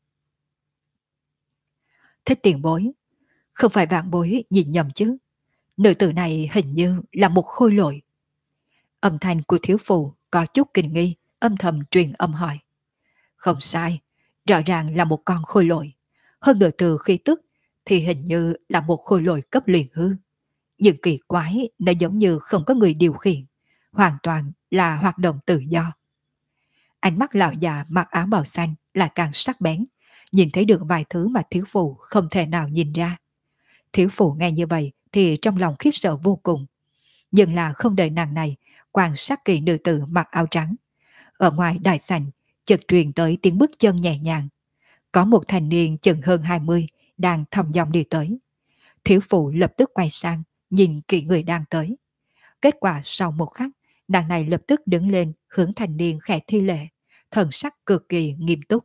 Thích tiền bối, không phải vạn bối nhìn nhầm chứ? Nữ tử này hình như là một khôi lỗi. Âm thanh của thiếu phụ có chút kinh nghi, âm thầm truyền âm hỏi. Không sai, rõ ràng là một con khôi lỗi. Hơn nữa từ khi tức thì hình như là một khôi lỗi cấp luyện hư. Nhưng kỳ quái nó giống như không có người điều khiển, hoàn toàn là hoạt động tự do. Ánh mắt lão già mặc áo bào xanh lại càng sắc bén, nhìn thấy được vài thứ mà thiếu phụ không thể nào nhìn ra. Thiếu phụ nghe như vậy thì trong lòng khiếp sợ vô cùng. Nhưng là không đợi nàng này quan sát kỳ nữ tử mặc áo trắng. Ở ngoài đại sảnh chợt truyền tới tiếng bước chân nhẹ nhàng. Có một thanh niên chừng hơn 20 đang thầm dòng đi tới. Thiếu phụ lập tức quay sang nhìn kỹ người đang tới. Kết quả sau một khắc, nàng này lập tức đứng lên hướng thanh niên khẽ thi lễ, thần sắc cực kỳ nghiêm túc.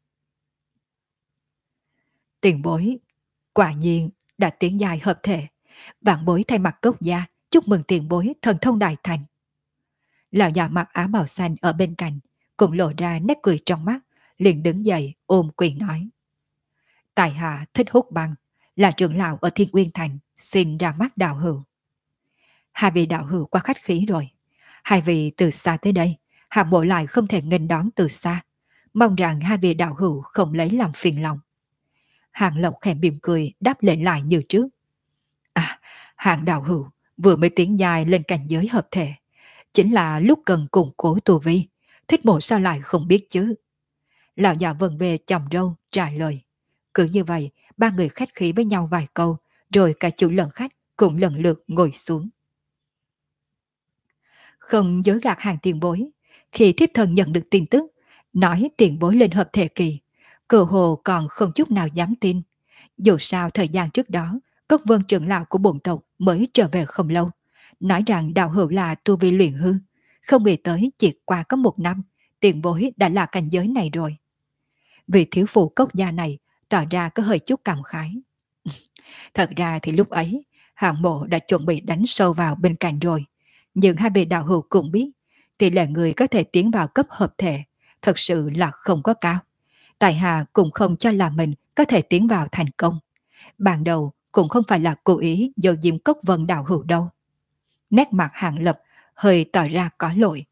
Tiền bối, quả nhiên đã tiến dài hợp thể. Vạn bối thay mặt Cốc Gia chúc mừng tiền bối thần thông đại thành. Lão già mặc áo màu xanh ở bên cạnh cũng lộ ra nét cười trong mắt, liền đứng dậy ôm quyền nói. Tài hạ thích hút băng, là trưởng lão ở Thiên Uyên Thành, xin ra mắt đạo hữu. Hai vị đạo hữu quá khách khí rồi. Hai vị từ xa tới đây, hạng bộ lại không thể nghênh đón từ xa. Mong rằng hai vị đạo hữu không lấy làm phiền lòng. Hàng Lộc khẽ mỉm cười đáp lễ lại như trước. À, Hàng đạo hữu vừa mới tiến dài lên cảnh giới hợp thể. Chính là lúc cần củng cố tu vi, thích bộ sao lại không biết chứ. Lão già vần về chồng râu trả lời. Cứ như vậy, ba người khách khí với nhau vài câu, rồi cả chủ lẫn khách cũng lần lượt ngồi xuống. Không dối gạt Hàng tiền bối, khi thiếp thần nhận được tin tức, Nói tiền bối lên hợp thể kỳ, cơ hồ còn không chút nào dám tin. Dù sao thời gian trước đó, Cốc Vân trưởng lão của bổn tộc mới trở về không lâu. Nói rằng đạo hữu là tu vi luyện hư. Không nghĩ tới chỉ qua có 1 năm, tiền bối đã là cảnh giới này rồi. Vị thiếu phụ Cốc gia này tỏ ra có hơi chút cảm khái. Thật ra thì lúc ấy, hạng mộ đã chuẩn bị đánh sâu vào bên cạnh rồi. Nhưng hai vị đạo hữu cũng biết, tỷ lệ người có thể tiến vào cấp hợp thể thật sự là không có cao. Tại hạ cũng không cho là mình có thể tiến vào thành công. Ban đầu cũng không phải là cố ý dầu diệm Cốc Vân đạo hữu đâu. Nét mặt Hàng Lập hơi tỏ ra có lỗi.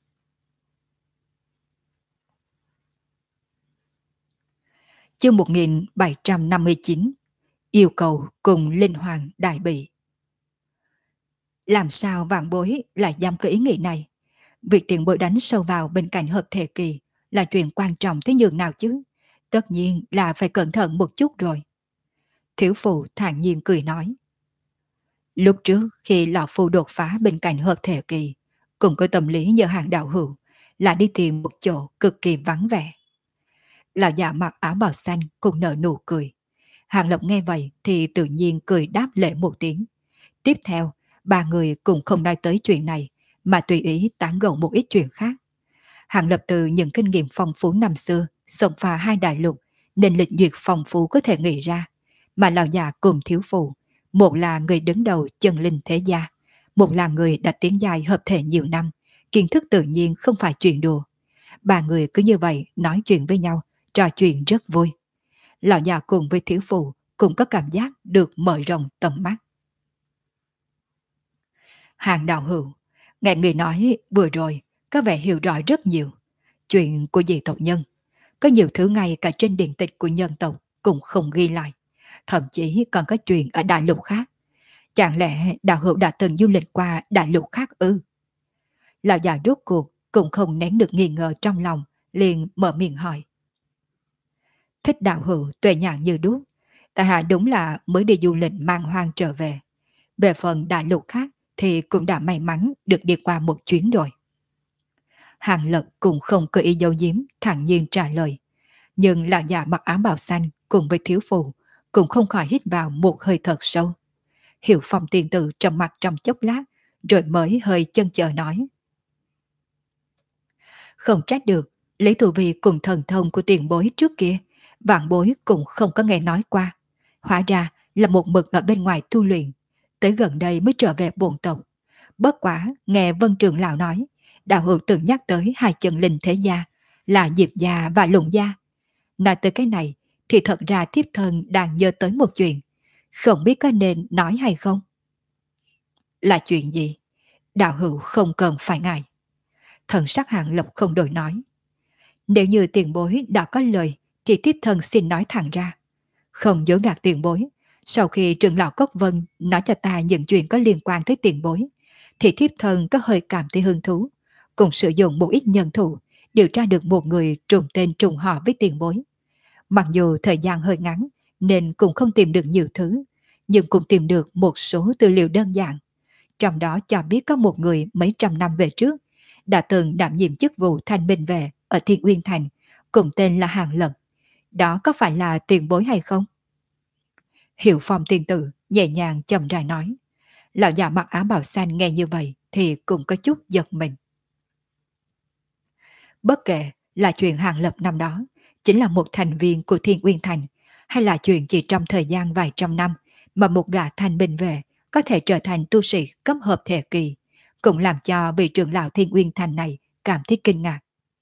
Chương 1759, yêu cầu cùng linh hoàng đại bị. Làm sao vạn bối lại dám có ý nghĩ này? Việc tiền bối đánh sâu vào bên cạnh hợp thể kỳ là chuyện quan trọng thế nhường nào chứ? Tất nhiên là phải cẩn thận một chút rồi. Thiếu phụ thản nhiên cười nói. Lúc trước khi Lão Phu đột phá bên cạnh hợp thể kỳ, cũng có tâm lý nhờ hàng đạo hữu là đi tìm một chỗ cực kỳ vắng vẻ. Lão già mặc áo bào xanh cũng nở nụ cười. Hàng Lộc nghe vậy thì tự nhiên cười đáp lễ một tiếng. Tiếp theo, ba người cũng không nói tới chuyện này, mà tùy ý tán gẫu một ít chuyện khác. Hàng Lập từ những kinh nghiệm phong phú năm xưa, xông pha hai đại lục, nên lịch duyệt phong phú có thể nghĩ ra. Mà lão già cùng thiếu phụ, một là người đứng đầu chân linh thế gia, một là người đã tiến dài hợp thể nhiều năm, kiến thức tự nhiên không phải chuyện đùa. Ba người cứ như vậy nói chuyện với nhau, trò chuyện rất vui. Lão già cùng với thiếu phụ cũng có cảm giác được mở rộng tầm mắt. Hàng đạo hữu, nghe người nói vừa rồi có vẻ hiểu rõ rất nhiều. Chuyện của dị tộc nhân, có nhiều thứ ngay cả trên điện tịch của nhân tộc cũng không ghi lại. Thậm chí còn có chuyện ở đại lục khác. Chẳng lẽ đạo hữu đã từng du lịch qua đại lục khác ư? Lão già rốt cuộc cũng không nén được nghi ngờ trong lòng, liền mở miệng hỏi. Thích đạo hữu tuệ nhãn như đuốc, tại hạ đúng là mới đi du lịch mang hoang trở về. Về phần đại lục khác thì cũng đã may mắn được đi qua một chuyến rồi. Hàng Lập cũng không cơ ý giấu giếm, thản nhiên trả lời. Nhưng lão già mặc áo bào xanh cùng với thiếu phụ cũng không khỏi hít vào một hơi thật sâu. Hiểu Phong tiền tử trầm mặt trong chốc lát, rồi mới hơi chân chờ nói. Không trách được, lấy tu vi cùng thần thông của tiền bối trước kia, vạn bối cũng không có nghe nói qua. Hóa ra là một mực ở bên ngoài tu luyện, tới gần đây mới trở về bổn tộc. Bất quả nghe Vân Trường Lão nói, đạo hữu từng nhắc tới hai chân linh thế gia, là Diệp gia và Lùng gia. Nói tới cái này, thì thật ra thiếp thân đang nhớ tới một chuyện, không biết có nên nói hay không. Là chuyện gì? Đạo hữu không cần phải ngại. Thần sắc Hàng Lập không đổi nói. Nếu như tiền bối đã có lời, thì thiếp thân xin nói thẳng ra. Không dối gạt tiền bối, sau khi trưởng lão Cốc Vân nói cho ta những chuyện có liên quan tới tiền bối, thì thiếp thân có hơi cảm thấy hứng thú, cùng sử dụng một ít nhân thủ, điều tra được một người trùng tên trùng họ với tiền bối. Mặc dù thời gian hơi ngắn, nên cũng không tìm được nhiều thứ, nhưng cũng tìm được một số tư liệu đơn giản. Trong đó cho biết có một người mấy trăm năm về trước, đã từng đảm nhiệm chức vụ thanh minh vệ ở Thiên Uyên Thành, cùng tên là Hàng Lập. Đó có phải là tiền bối hay không? Hiệu Phong tiên tử nhẹ nhàng chậm rãi nói. Lão già mặc áo bào xanh nghe như vậy thì cũng có chút giật mình. Bất kể là chuyện Hàng Lập năm đó chính là một thành viên của Thiên Uyên Thành, hay là chuyện chỉ trong thời gian vài trăm năm mà một gã thanh minh về có thể trở thành tu sĩ cấp hợp thể kỳ, cũng làm cho vị trưởng lão Thiên Uyên Thành này cảm thấy kinh ngạc.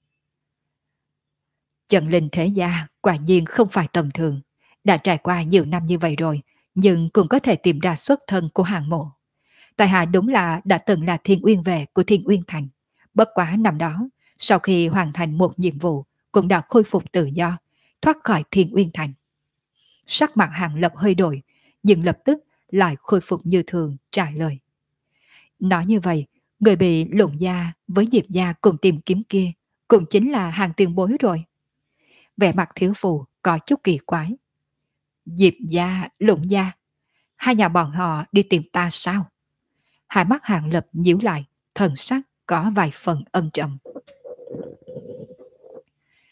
Trận linh thế gia quả nhiên không phải tầm thường, đã trải qua nhiều năm như vậy rồi, nhưng cũng có thể tìm ra xuất thân của Hàng Mộ. Tại hạ đúng là đã từng là Thiên Uyên vệ của Thiên Uyên Thành. Bất quá năm đó, sau khi hoàn thành một nhiệm vụ, cũng đã khôi phục tự do, thoát khỏi Thiên Uyên Thành. Sắc mặt Hàng Lập hơi đổi, nhưng lập tức lại khôi phục như thường trả lời. Nói như vậy, người bị Lụng gia với Diệp gia cùng tìm kiếm kia cũng chính là Hàng tiền bối rồi. Vẻ mặt thiếu phụ có chút kỳ quái. Diệp gia, Lụng gia, hai nhà bọn họ đi tìm ta sao? Hai mắt Hàng Lập nhíu lại, thần sắc có vài phần âm trầm.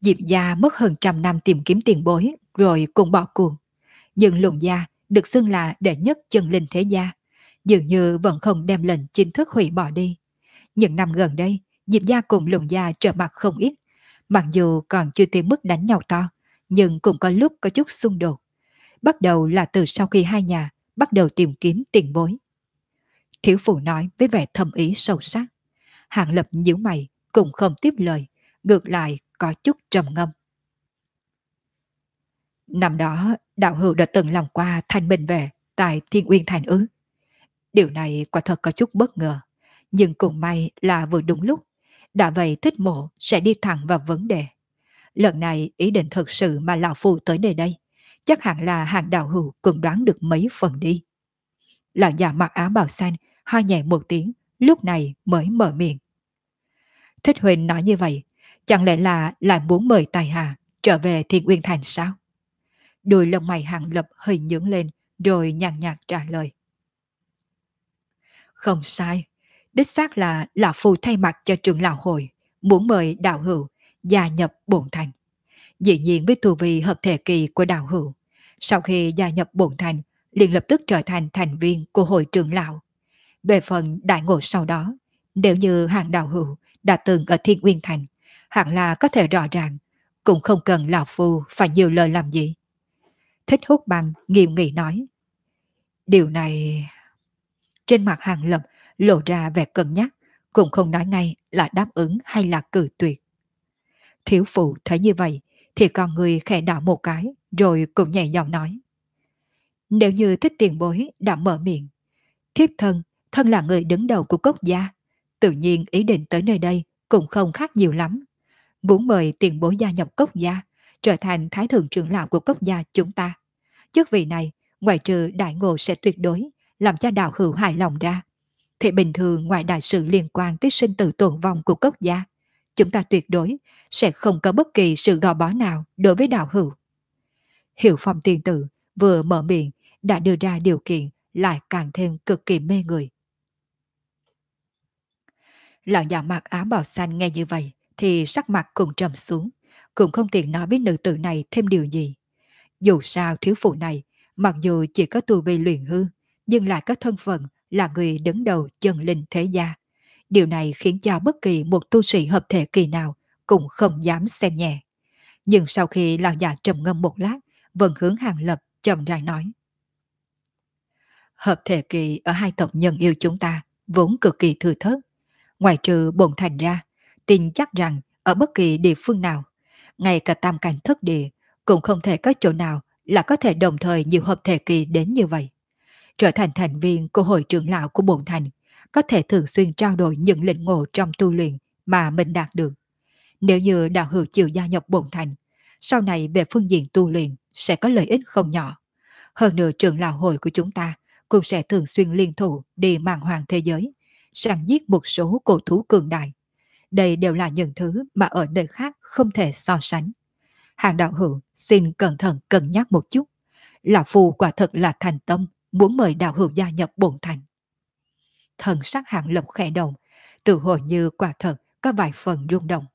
Diệp gia mất hơn trăm năm tìm kiếm tiền bối rồi cùng bỏ cuộc. Nhưng Lùng gia được xưng là đệ nhất chân linh thế gia, dường như vẫn không đem lệnh chính thức hủy bỏ đi. Những năm gần đây, Diệp gia cùng Lùng gia trở mặt không ít, mặc dù còn chưa tới mức đánh nhau to, nhưng cũng có lúc có chút xung đột. Bắt đầu là từ sau khi hai nhà bắt đầu tìm kiếm tiền bối. Thiếu phụ nói với vẻ thâm ý sâu sắc. Hàng Lập nhíu mày, cũng không tiếp lời, ngược lại có chút trầm ngâm. Năm đó, đạo hữu đã từng làm qua thanh minh về tại Thiên Uyên Thành ư. Điều này quả thật có chút bất ngờ, nhưng cũng may là vừa đúng lúc. Đã vậy Thích Mộ sẽ đi thẳng vào vấn đề. Lần này ý định thực sự mà lão phu tới nơi đây, chắc hẳn là hàng đạo hữu cũng đoán được mấy phần đi. Lão già mặc áo bào xanh, ho nhẹ một tiếng, lúc này mới mở miệng. Thích Huỳnh nói như vậy, chẳng lẽ là lại muốn mời Tài Hà trở về Thiên Uyên Thành sao? Đôi lông mày Hàng Lập hơi nhướng lên, rồi nhàn nhạt trả lời. Không sai, đích xác là lão phu thay mặt cho trưởng lão hội, muốn mời đạo hữu gia nhập bổn thành. Dĩ nhiên với tu vi hợp thể kỳ của đạo hữu, sau khi gia nhập bổn thành, liền lập tức trở thành thành viên của hội trưởng lão. Về phần đại ngộ sau đó, nếu như hàng đạo hữu đã từng ở Thiên Uyên Thành, hẳn là có thể rõ ràng, cũng không cần lão phu phải nhiều lời làm gì. Thích Hút Băng nghiêm nghị nói. Điều này... Trên mặt Hàng Lập lộ ra vẻ cân nhắc, cũng không nói ngay là đáp ứng hay là cự tuyệt. Thiếu phụ thấy như vậy, thì con người khẽ đảo một cái, rồi cũng nhẹ giọng nói. Nếu như Thích tiền bối đã mở miệng, thiếp thân là người đứng đầu của Cốc gia, tự nhiên ý định tới nơi đây cũng không khác nhiều lắm. Muốn mời tiền bối gia nhập Cốc gia, trở thành thái thượng trưởng lão của Cốc gia chúng ta. Chức vị này, ngoại trừ đại ngộ sẽ tuyệt đối, làm cho đạo hữu hài lòng ra. Thì bình thường ngoài đại sự liên quan tới sinh tử tồn vong của Cốc gia, chúng ta tuyệt đối sẽ không có bất kỳ sự gò bó nào đối với đạo hữu. Hiệu Phong tiên tử vừa mở miệng đã đưa ra điều kiện lại càng thêm cực kỳ mê người. Lão già mặc áo bào xanh nghe như vậy thì sắc mặt cũng trầm xuống, cũng không tiện nói với nữ tử này thêm điều gì. Dù sao thiếu phụ này, mặc dù chỉ có tu vi luyện hư, nhưng lại có thân phận là người đứng đầu chân linh thế gia. Điều này khiến cho bất kỳ một tu sĩ hợp thể kỳ nào cũng không dám xem nhẹ. Nhưng sau khi lão già trầm ngâm một lát, vẫn hướng Hàng Lập chậm rãi nói. Hợp thể kỳ ở hai tộc nhân yêu chúng ta vốn cực kỳ thừa thớt. Ngoài trừ bổn thành ra, tin chắc rằng ở bất kỳ địa phương nào, ngay cả tam cảnh thất địa, cũng không thể có chỗ nào là có thể đồng thời nhiều hợp thể kỳ đến như vậy. Trở thành thành viên của hội trưởng lão của bổn thành, có thể thường xuyên trao đổi những lĩnh ngộ trong tu luyện mà mình đạt được. Nếu như đạo hữu chịu gia nhập bổn thành, sau này về phương diện tu luyện sẽ có lợi ích không nhỏ. Hơn nữa trưởng lão hội của chúng ta cũng sẽ thường xuyên liên thủ đi màn hoàng thế giới, săn giết một số cổ thú cường đại. Đây đều là những thứ mà ở nơi khác không thể so sánh. Hàng đạo hữu xin cẩn thận cân nhắc một chút. Lão Phu quả thật là thành tâm muốn mời đạo hữu gia nhập bổn thành. Thần sắc Hàng Lập khẽ động, tự hồ như quả thật có vài phần rung động.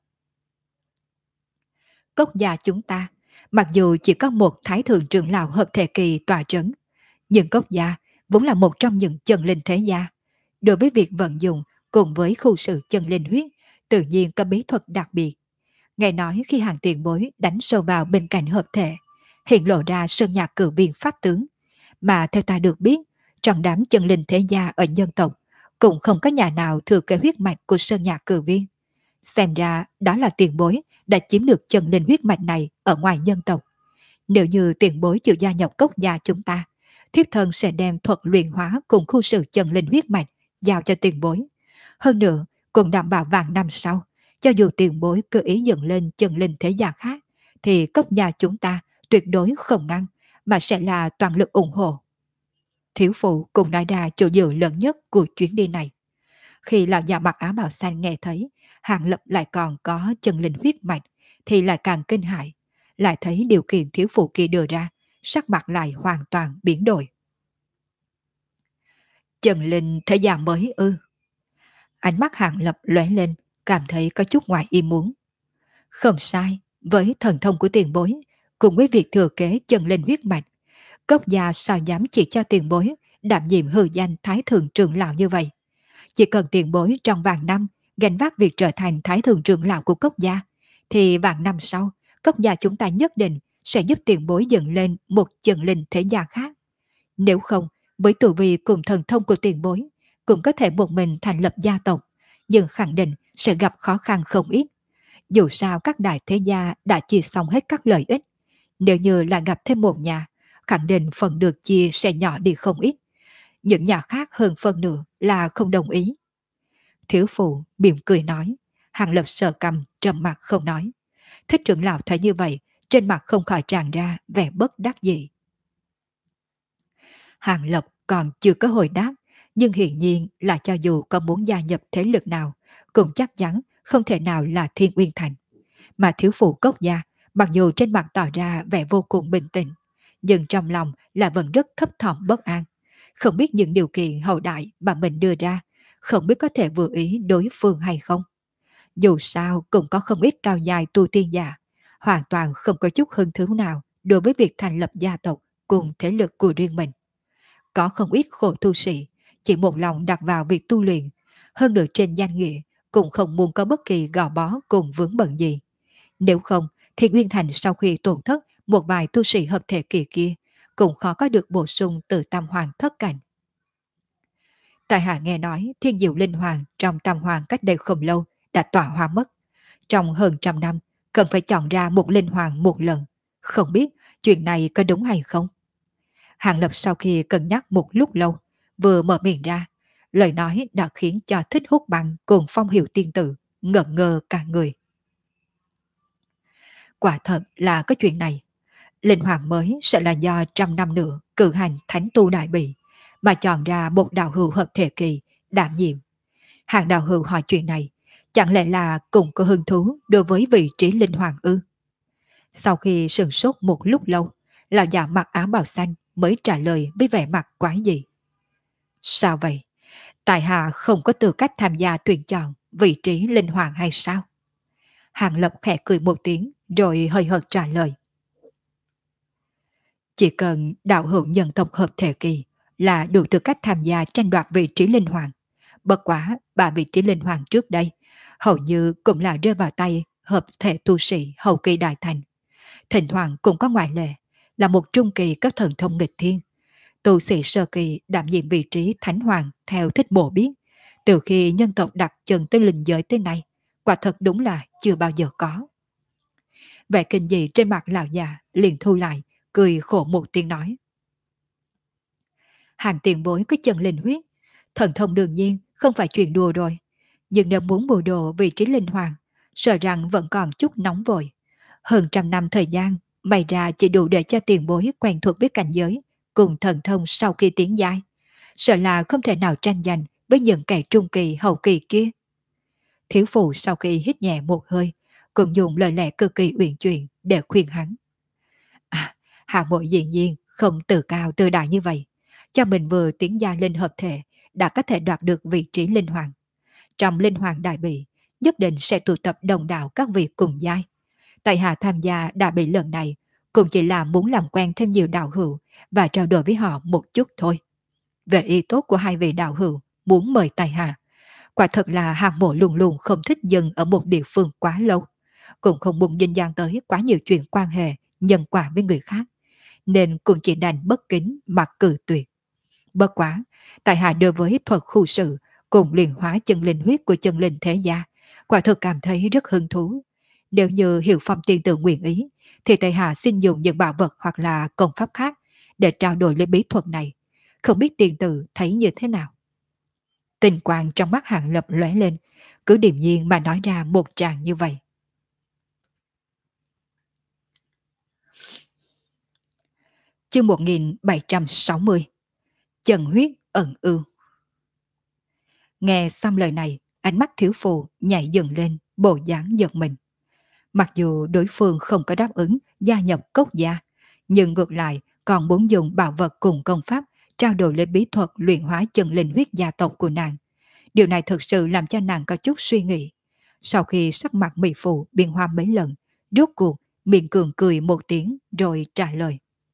Cốc gia chúng ta, mặc dù chỉ có một thái thượng trưởng lão hợp thể kỳ tòa trấn, nhưng Cốc gia vốn là một trong những chân linh thế gia. Đối với việc vận dụng cùng với khu sự chân linh huyết, tự nhiên có bí thuật đặc biệt. Nghe nói khi hàng tiền bối đánh sâu vào bên cạnh hợp thể, hiện lộ ra sơn nhạc cử viên pháp tướng. Mà theo ta được biết, trong đám chân linh thế gia ở nhân tộc, cũng không có nhà nào thừa kế huyết mạch của sơn nhạc cử viên. Xem ra đó là tiền bối đã chiếm được chân linh huyết mạch này ở ngoài nhân tộc. Nếu như tiền bối chịu gia nhập Cốc gia chúng ta, thiếp thân sẽ đem thuật luyện hóa cùng khu sự chân linh huyết mạch giao cho tiền bối. Hơn nữa, cũng đảm bảo vàng năm sau, cho dù tiền bối cơ ý dựng lên chân linh thế gia khác, thì Cốc gia chúng ta tuyệt đối không ngăn, mà sẽ là toàn lực ủng hộ. Thiếu phụ cũng nói ra chỗ dựa lớn nhất của chuyến đi này. Khi lão già mặc áo bào xanh nghe thấy Hàng Lập lại còn có chân linh huyết mạch, thì lại càng kinh hãi, lại thấy điều kiện thiếu phụ kia đưa ra, sắc mặt lại hoàn toàn biến đổi. Chân linh thế gia mới ư? Ánh mắt Hàng Lập lóe lên, cảm thấy có chút ngoài ý muốn. Không sai, Với thần thông của tiền bối, cùng với việc thừa kế chân lên huyết mạch, Cốc gia sao dám chỉ cho tiền bối đảm nhiệm hư danh Thái Thượng trưởng lão như vậy. Chỉ cần tiền bối trong vài năm gánh vác việc trở thành Thái Thượng trưởng lão của Cốc gia, thì vài năm sau, Cốc gia chúng ta nhất định sẽ giúp tiền bối dựng lên một chân linh thế gia khác. Nếu không, với tu vi cùng thần thông của tiền bối, cũng có thể một mình thành lập gia tộc, nhưng khẳng định sẽ gặp khó khăn không ít. Dù sao các đại thế gia đã chia xong hết các lợi ích, nếu như là gặp thêm một nhà, khẳng định phần được chia sẽ nhỏ đi không ít. Những nhà khác hơn phần nửa là không đồng ý. Thiếu phụ mỉm cười nói, Hàng Lập sợ cầm trầm mặt không nói. Thích trưởng lão thấy như vậy, trên mặt không khỏi tràn ra vẻ bất đắc dĩ. Hàng Lập còn chưa có hồi đáp, nhưng hiển nhiên là cho dù có muốn gia nhập thế lực nào, cũng chắc chắn không thể nào là Thiên Uyên Thành. Mà thiếu phụ Cốc gia, mặc dù trên mặt tỏ ra vẻ vô cùng bình tĩnh, nhưng trong lòng là vẫn rất thấp thỏm bất an. Không biết những điều kiện hậu đại mà mình đưa ra, không biết có thể vừa ý đối phương hay không. Dù sao cũng có không ít cao dài tu tiên giả, hoàn toàn không có chút hứng thú nào đối với việc thành lập gia tộc cùng thế lực của riêng mình. Có không ít khổ tu sĩ, chỉ một lòng đặt vào việc tu luyện, hơn nữa trên danh nghĩa, cũng không muốn có bất kỳ gò bó cùng vướng bận gì. Nếu không, thì Nguyên Thành sau khi tổn thất một vài tu sĩ hợp thể kỳ kia, cũng khó có được bổ sung từ tam hoàng thất cảnh. Tại hạ nghe nói thiên diệu linh hoàng trong tam hoàng cách đây không lâu đã tỏa hoa mất. Trong hơn trăm năm, cần phải chọn ra một linh hoàng một lần. Không biết chuyện này có đúng hay không? Hàng Lập sau khi cân nhắc một lúc lâu, vừa mở miệng ra, lời nói đã khiến cho Thích Hút Băng cùng Phong Hiệu tiên tử ngẩn ngơ cả người. Quả thật là có chuyện này. Linh hoàng mới sẽ là do trăm năm nữa cử hành thánh tu đại bị, mà chọn ra một đạo hữu hợp thể kỳ đảm nhiệm. Hàng đạo hữu hỏi chuyện này, chẳng lẽ là cũng có hứng thú đối với vị trí linh hoàng ư? Sau khi sửng sốt một lúc lâu, lão già mặc áo bào xanh mới trả lời với vẻ mặt quái dị. Sao vậy? Tại hạ không có tư cách tham gia tuyển chọn vị trí linh hoàng hay sao? Hàng Lập khẽ cười một tiếng rồi hơi hợt trả lời. Chỉ cần đạo hữu nhân tộc hợp thể kỳ là đủ tư cách tham gia tranh đoạt vị trí linh hoàng. Bất quá, ba vị trí linh hoàng trước đây, hầu như cũng là rơi vào tay hợp thể tu sĩ hậu kỳ đại thành. Thỉnh thoảng cũng có ngoại lệ, là một trung kỳ cấp thần thông nghịch thiên. Tu sĩ sơ kỳ đảm nhiệm vị trí thánh hoàng theo thích bộ biết, từ khi nhân tộc đặt chân tới linh giới tới nay, quả thật đúng là chưa bao giờ có. Vẻ kinh dị trên mặt lão già liền thu lại, cười khổ một tiếng nói. Hàng tiền bối có chân linh huyết, thần thông đương nhiên không phải chuyện đùa rồi. Nhưng nếu muốn bù đồ vị trí linh hoàng, sợ rằng vẫn còn chút nóng vội. Hơn trăm năm thời gian, bày ra chỉ đủ để cho tiền bối quen thuộc với cảnh giới, cùng thần thông sau khi tiến giai. Sợ là không thể nào tranh giành với những kẻ trung kỳ hậu kỳ kia. Thiếu phụ sau khi hít nhẹ một hơi, cũng dùng lời lẽ cực kỳ uyển chuyển để khuyên hắn. À, hạng mội dĩ nhiên không tự cao tự đại như vậy. Cho mình vừa tiến gia linh hợp thể, đã có thể đoạt được vị trí linh hoàng. Trong linh hoàng đại bị, nhất định sẽ tụ tập đồng đạo các vị cùng giai. Tại hạ tham gia đại bị lần này, cũng chỉ là muốn làm quen thêm nhiều đạo hữu và trao đổi với họ một chút thôi. Về ý tốt của hai vị đạo hữu, muốn mời tại hạ. Quả thật là hàng mộ luôn luôn không thích dừng ở một địa phương quá lâu, cũng không muốn dinh dáng tới quá nhiều chuyện quan hệ, nhân quả với người khác, nên cũng chỉ đành bất kính mà cử tuyệt. Bất quá, tại hạ đối với thuật khu sự cùng luyện hóa chân linh huyết của chân linh thế gia, quả thực cảm thấy rất hứng thú. Nếu như Hiệu Phong tiên tử nguyện ý, thì tại hạ xin dùng những bảo vật hoặc là công pháp khác để trao đổi lấy bí thuật này. Không biết tiên tử thấy như thế nào? Tình quang trong mắt Hàng Lập lóe lên, cứ điềm nhiên mà nói ra một tràng như vậy. Chương 1760. Chân huyết ẩn ưu. Nghe xong lời này, ánh mắt thiếu phụ nhảy dần lên, bộ dáng giật mình. Mặc dù đối phương không có đáp ứng gia nhập Cốc gia, nhưng ngược lại còn muốn dùng bảo vật cùng công pháp trao đổi lấy bí thuật luyện hóa chân linh huyết gia tộc của nàng. Điều này thực sự làm cho nàng có chút suy nghĩ. Sau khi sắc mặt mỹ phụ biến hoa mấy lần, rốt cuộc miệng cường cười một tiếng rồi trả lời.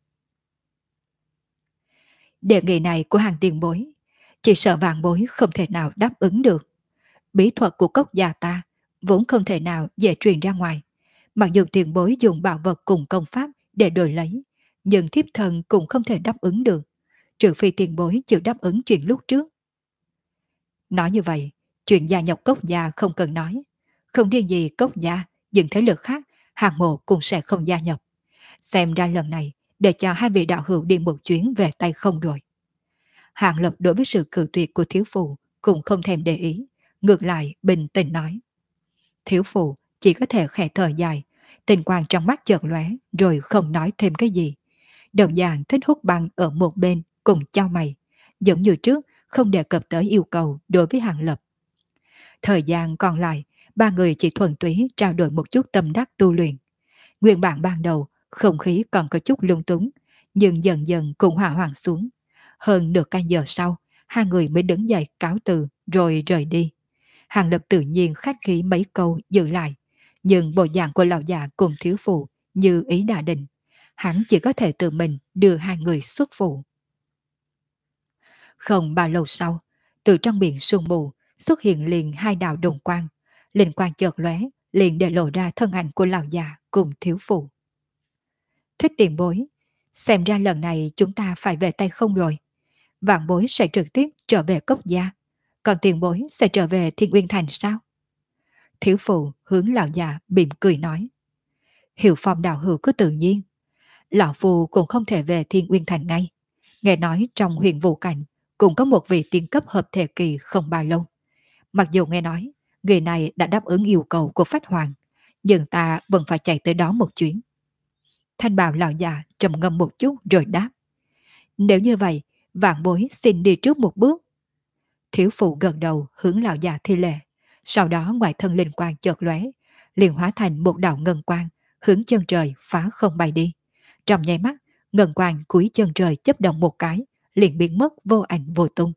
Đề nghị này của hàng tiền bối, chỉ sợ vạn bối không thể nào đáp ứng được. Bí thuật của cốc gia ta vốn không thể nào dễ truyền ra ngoài. Mặc dù tiền bối dùng bảo vật cùng công pháp để đổi lấy, nhưng thiếp thân cũng không thể đáp ứng được, trừ phi tiền bối chịu đáp ứng chuyện lúc trước. Nói như vậy, chuyện gia nhập cốc gia không cần nói. Không riêng gì cốc gia, những thế lực khác, hàng mộ cũng sẽ không gia nhập. Xem ra lần này, để cho hai vị đạo hữu đi một chuyến về tay không rồi. Hàng Lập đối với sự cự tuyệt của thiếu phụ cũng không thèm để ý, ngược lại bình tĩnh nói. Thiếu phụ chỉ có thể khẽ thở dài, tình quang trong mắt chợt lóe rồi không nói thêm cái gì. Đồng dạng thích hút băng ở một bên cùng chau mày, giống như trước không đề cập tới yêu cầu đối với Hàng Lập. Thời gian còn lại, ba người chỉ thuần túy trao đổi một chút tâm đắc tu luyện. Nguyên bản ban đầu, không khí còn có chút lung túng, nhưng dần dần cũng hòa hoãn xuống. Hơn nửa canh giờ sau, hai người mới đứng dậy cáo từ rồi rời đi. Hàng Lập tự nhiên khách khí mấy câu giữ lại, nhưng bộ dạng của lão già cùng thiếu phụ như ý đã định. Hắn chỉ có thể tự mình đưa hai người xuất phụ. Không bao lâu sau, từ trong biển sương mù xuất hiện liền hai đạo đồng quang. Linh quang chợt lóe, liền để lộ ra thân ảnh của lão già cùng thiếu phụ. Thích tiền bối, xem ra lần này chúng ta phải về tay không rồi. Vạn bối sẽ trực tiếp trở về cốc gia, còn tiền bối sẽ trở về Thiên Uyên Thành sao? Thiếu phụ hướng lão già mỉm cười nói. Hiệu phong đạo hữu cứ tự nhiên. Lão phù cũng không thể về Thiên Uyên Thành ngay. Nghe nói trong huyền vũ cảnh cũng có một vị tiên cấp hợp thể kỳ không bao lâu. Mặc dù nghe nói người này đã đáp ứng yêu cầu của Phách Hoàng, nhưng ta vẫn phải chạy tới đó một chuyến. Thanh bào lão già trầm ngâm một chút rồi đáp. Nếu như vậy, vạn bối xin đi trước một bước. Thiếu phụ gật đầu hướng lão già thi lễ. Sau đó ngoài thân linh quang chợt lóe, liền hóa thành một đạo ngân quang, hướng chân trời phá không bay đi. Trong nháy mắt, ngân quang cuối chân trời chớp động một cái, liền biến mất vô ảnh vô tung.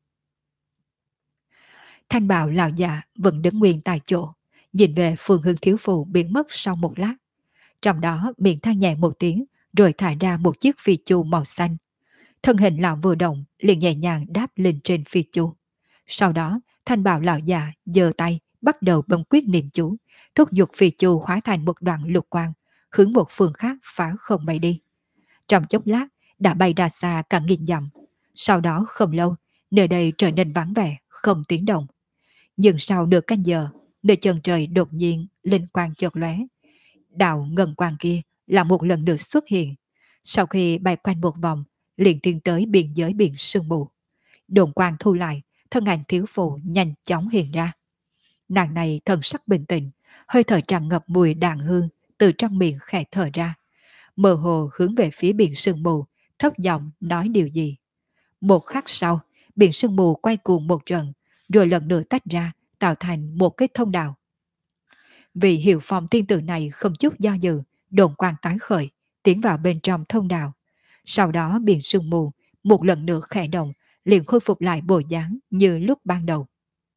Thanh bào lão già vẫn đứng nguyên tại chỗ, nhìn về phương hướng thiếu phụ biến mất sau một lát. Trong đó miệng than nhẹ một tiếng, rồi thả ra một chiếc phi chu màu xanh. Thân hình lão vừa động, liền nhẹ nhàng đáp lên trên phi chu. Sau đó, thanh bào lão già giơ tay bắt đầu bấm quyết niệm chú, thúc giục phi chu hóa thành một đoạn lục quang, hướng một phương khác phá không bay đi. Trong chốc lát, đã bay ra xa cả nghìn dặm. Sau đó không lâu, nơi đây trở nên vắng vẻ, không tiếng động. Nhưng sau nửa canh giờ, nơi chân trời đột nhiên linh quang chợt lóe. Đạo ngân quang kia là một lần nữa xuất hiện. Sau khi bay quanh một vòng, liền tiến tới biên giới biển sương mù. Đồn quang thu lại, thân ảnh thiếu phụ nhanh chóng hiện ra. Nàng này thần sắc bình tĩnh, hơi thở tràn ngập mùi đàn hương từ trong miệng khẽ thở ra. Mơ hồ hướng về phía biển sương mù, thấp giọng nói điều gì. Một khắc sau, biển sương mù quay cuồng một trận, rồi lần nữa tách ra, tạo thành một cái thông đạo. Vị hiệu phong tiên tử này không chút do dự, đồn quang tái khởi, tiến vào bên trong thông đạo. Sau đó biển sương mù, một lần nữa khẽ động, liền khôi phục lại bộ dáng như lúc ban đầu.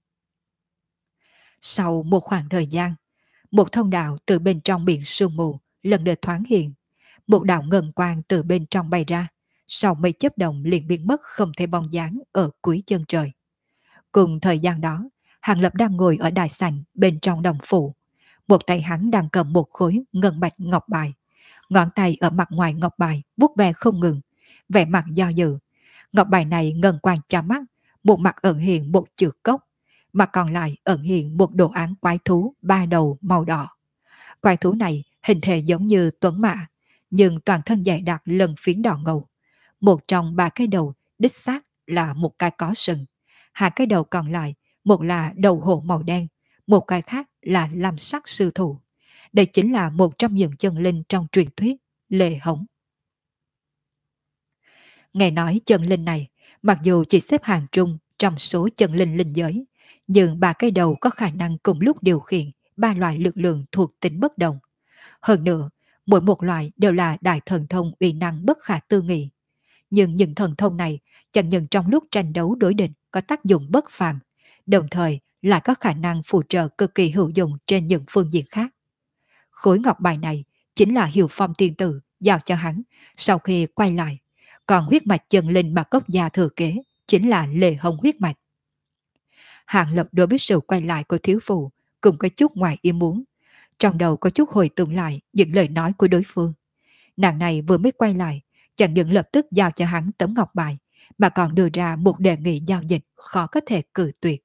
Sau một khoảng thời gian, một thông đạo từ bên trong biển sương mù lần lượt thoáng hiện. Một đạo ngân quang từ bên trong bay ra, sau mấy chớp động liền biến mất không thể bóng dáng ở cuối chân trời. Cùng thời gian đó, Hàng Lập đang ngồi ở đài sảnh bên trong đồng phủ. Một tay hắn đang cầm một khối ngân bạch ngọc bài. Ngón tay ở mặt ngoài ngọc bài vuốt ve không ngừng, vẻ mặt do dự. Ngọc bài này ngân quang cho mắt, một mặt ẩn hiện một chữ cốc, mặt còn lại ẩn hiện một đồ án quái thú ba đầu màu đỏ. Quái thú này hình thể giống như tuấn mã, nhưng toàn thân dày đặc lân phiến đỏ ngầu. Một trong ba cái đầu đích xác là một cái có sừng. Hai cái đầu còn lại, một là đầu hổ màu đen, một cái khác là lam sắc sư thủ. Đây chính là một trong những chân linh trong truyền thuyết, Lê Hống. Nghe nói chân linh này, mặc dù chỉ xếp hàng trung trong số chân linh linh giới, nhưng ba cái đầu có khả năng cùng lúc điều khiển ba loại lực lượng thuộc tính bất đồng. Hơn nữa, mỗi một loại đều là đại thần thông uy năng bất khả tư nghị. Nhưng những thần thông này chẳng những trong lúc tranh đấu đối địch có tác dụng bất phàm, đồng thời lại có khả năng phụ trợ cực kỳ hữu dụng trên những phương diện khác. khối ngọc bài này chính là Hiệu Phong tiên tử giao cho hắn sau khi quay lại. Còn huyết mạch chân linh mà Cốc Gia thừa kế chính là Lệ Hồng huyết mạch. Hàng Lập đối với sự quay lại của thiếu phụ cũng có chút ngoài ý muốn. Trong đầu có chút hồi tưởng lại những lời nói của đối phương. Nàng này vừa mới quay lại, chẳng những lập tức giao cho hắn tấm ngọc bài, mà còn đưa ra một đề nghị giao dịch khó có thể cự tuyệt.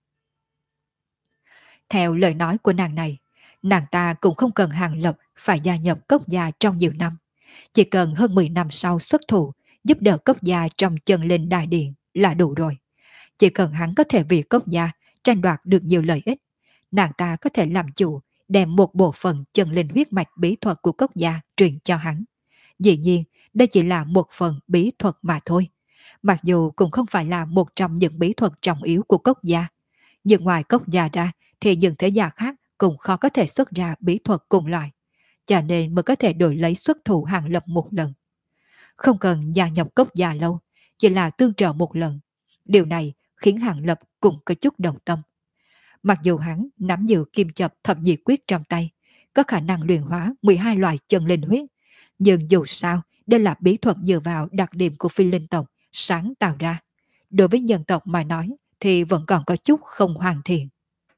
Theo lời nói của nàng này, nàng ta cũng không cần Hàng Lập phải gia nhập Cốc Gia trong nhiều năm. Chỉ cần hơn 10 năm sau xuất thủ, giúp đỡ Cốc Gia trong chân linh đại điện là đủ rồi. Chỉ cần hắn có thể vì Cốc Gia tranh đoạt được nhiều lợi ích, nàng ta có thể làm chủ đem một bộ phận chân linh huyết mạch bí thuật của Cốc Gia truyền cho hắn. Dĩ nhiên, đây chỉ là một phần bí thuật mà thôi. Mặc dù cũng không phải là một trong những bí thuật trọng yếu của Cốc Gia. Nhưng ngoài Cốc Gia ra thì những thế gia khác cũng khó có thể xuất ra bí thuật cùng loại. Cho nên mới có thể đổi lấy xuất thủ Hàng Lập một lần. Không cần gia nhập Cốc Gia lâu, chỉ là tương trợ một lần. Điều này khiến Hàng Lập cũng có chút đồng tâm. Mặc dù hắn nắm giữ kim chập thập nhị quyết trong tay, có khả năng luyện hóa 12 loại chân linh huyết, nhưng dù sao đây là bí thuật dựa vào đặc điểm của phi linh tộc sáng tạo ra. Đối với nhân tộc mà nói thì vẫn còn có chút không hoàn thiện.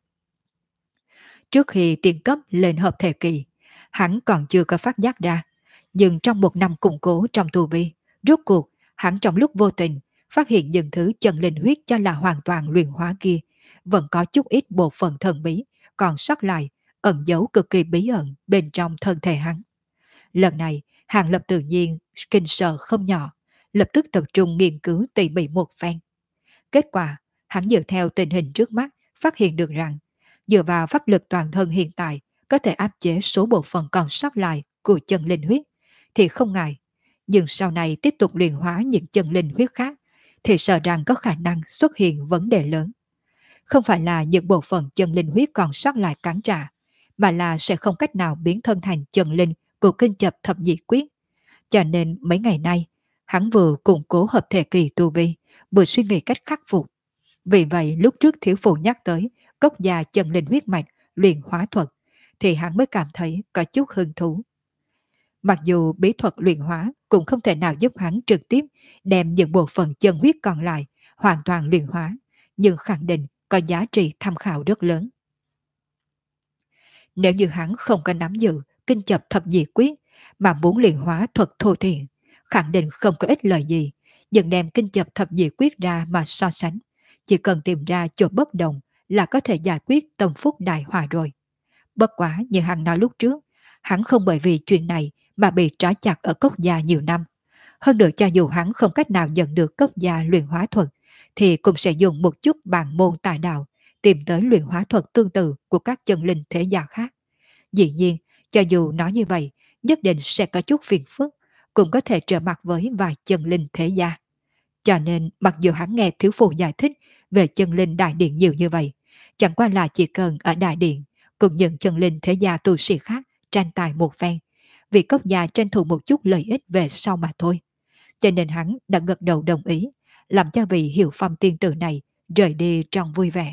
Trước khi tiên cấp lên hợp thể kỳ, hắn còn chưa có phát giác ra, nhưng trong một năm củng cố trong tu vi, rốt cuộc hắn trong lúc vô tình phát hiện những thứ chân linh huyết cho là hoàn toàn luyện hóa kia vẫn có chút ít bộ phận thần bí còn sót lại, ẩn giấu cực kỳ bí ẩn bên trong thân thể hắn. Lần này, Hàng Lập tự nhiên kinh sợ không nhỏ, lập tức tập trung nghiên cứu tỉ mỉ một phen. Kết quả, hắn dựa theo tình hình trước mắt, phát hiện được rằng, dựa vào pháp lực toàn thân hiện tại, có thể áp chế số bộ phận còn sót lại của chân linh huyết, thì không ngại. Nhưng sau này tiếp tục luyện hóa những chân linh huyết khác, thì sợ rằng có khả năng xuất hiện vấn đề lớn. Không phải là những bộ phận chân linh huyết còn sót lại cản trả, mà là sẽ không cách nào biến thân thành chân linh của kinh chập thập nhị quyết. Cho nên mấy ngày nay, hắn vừa củng cố hợp thể kỳ tu vi, vừa suy nghĩ cách khắc phục. Vì vậy lúc trước thiếu phụ nhắc tới Cốc Gia chân linh huyết mạch luyện hóa thuật, thì hắn mới cảm thấy có chút hứng thú. Mặc dù bí thuật luyện hóa cũng không thể nào giúp hắn trực tiếp đem những bộ phận chân huyết còn lại hoàn toàn luyện hóa, nhưng khẳng định có giá trị tham khảo rất lớn. Nếu như hắn không có nắm giữ kinh chập thập nhị quyết mà muốn luyện hóa thuật thô thiện, khẳng định không có ích lợi gì, nhưng đem kinh chập thập nhị quyết ra mà so sánh, chỉ cần tìm ra chỗ bất đồng là có thể giải quyết tâm phúc đại hòa rồi. Bất quá như hắn nói lúc trước, hắn không bởi vì chuyện này mà bị trói chặt ở Cốc Gia nhiều năm. Hơn nữa cho dù hắn không cách nào nhận được Cốc Gia luyện hóa thuật, thì cũng sẽ dùng một chút bàn môn tài đạo tìm tới luyện hóa thuật tương tự của các chân linh thế gia khác. Dĩ nhiên, cho dù nói như vậy, nhất định sẽ có chút phiền phức, cũng có thể trở mặt với vài chân linh thế gia. Cho nên, mặc dù hắn nghe thiếu phụ giải thích về chân linh đại điện nhiều như vậy, chẳng qua là chỉ cần ở đại điện, cùng những chân linh thế gia tu sĩ khác tranh tài một phen, vì Cốc Gia tranh thủ một chút lợi ích về sau mà thôi. Cho nên hắn đã gật đầu đồng ý, làm cho vị Hiệu Phong tiên tử này rời đi trong vui vẻ.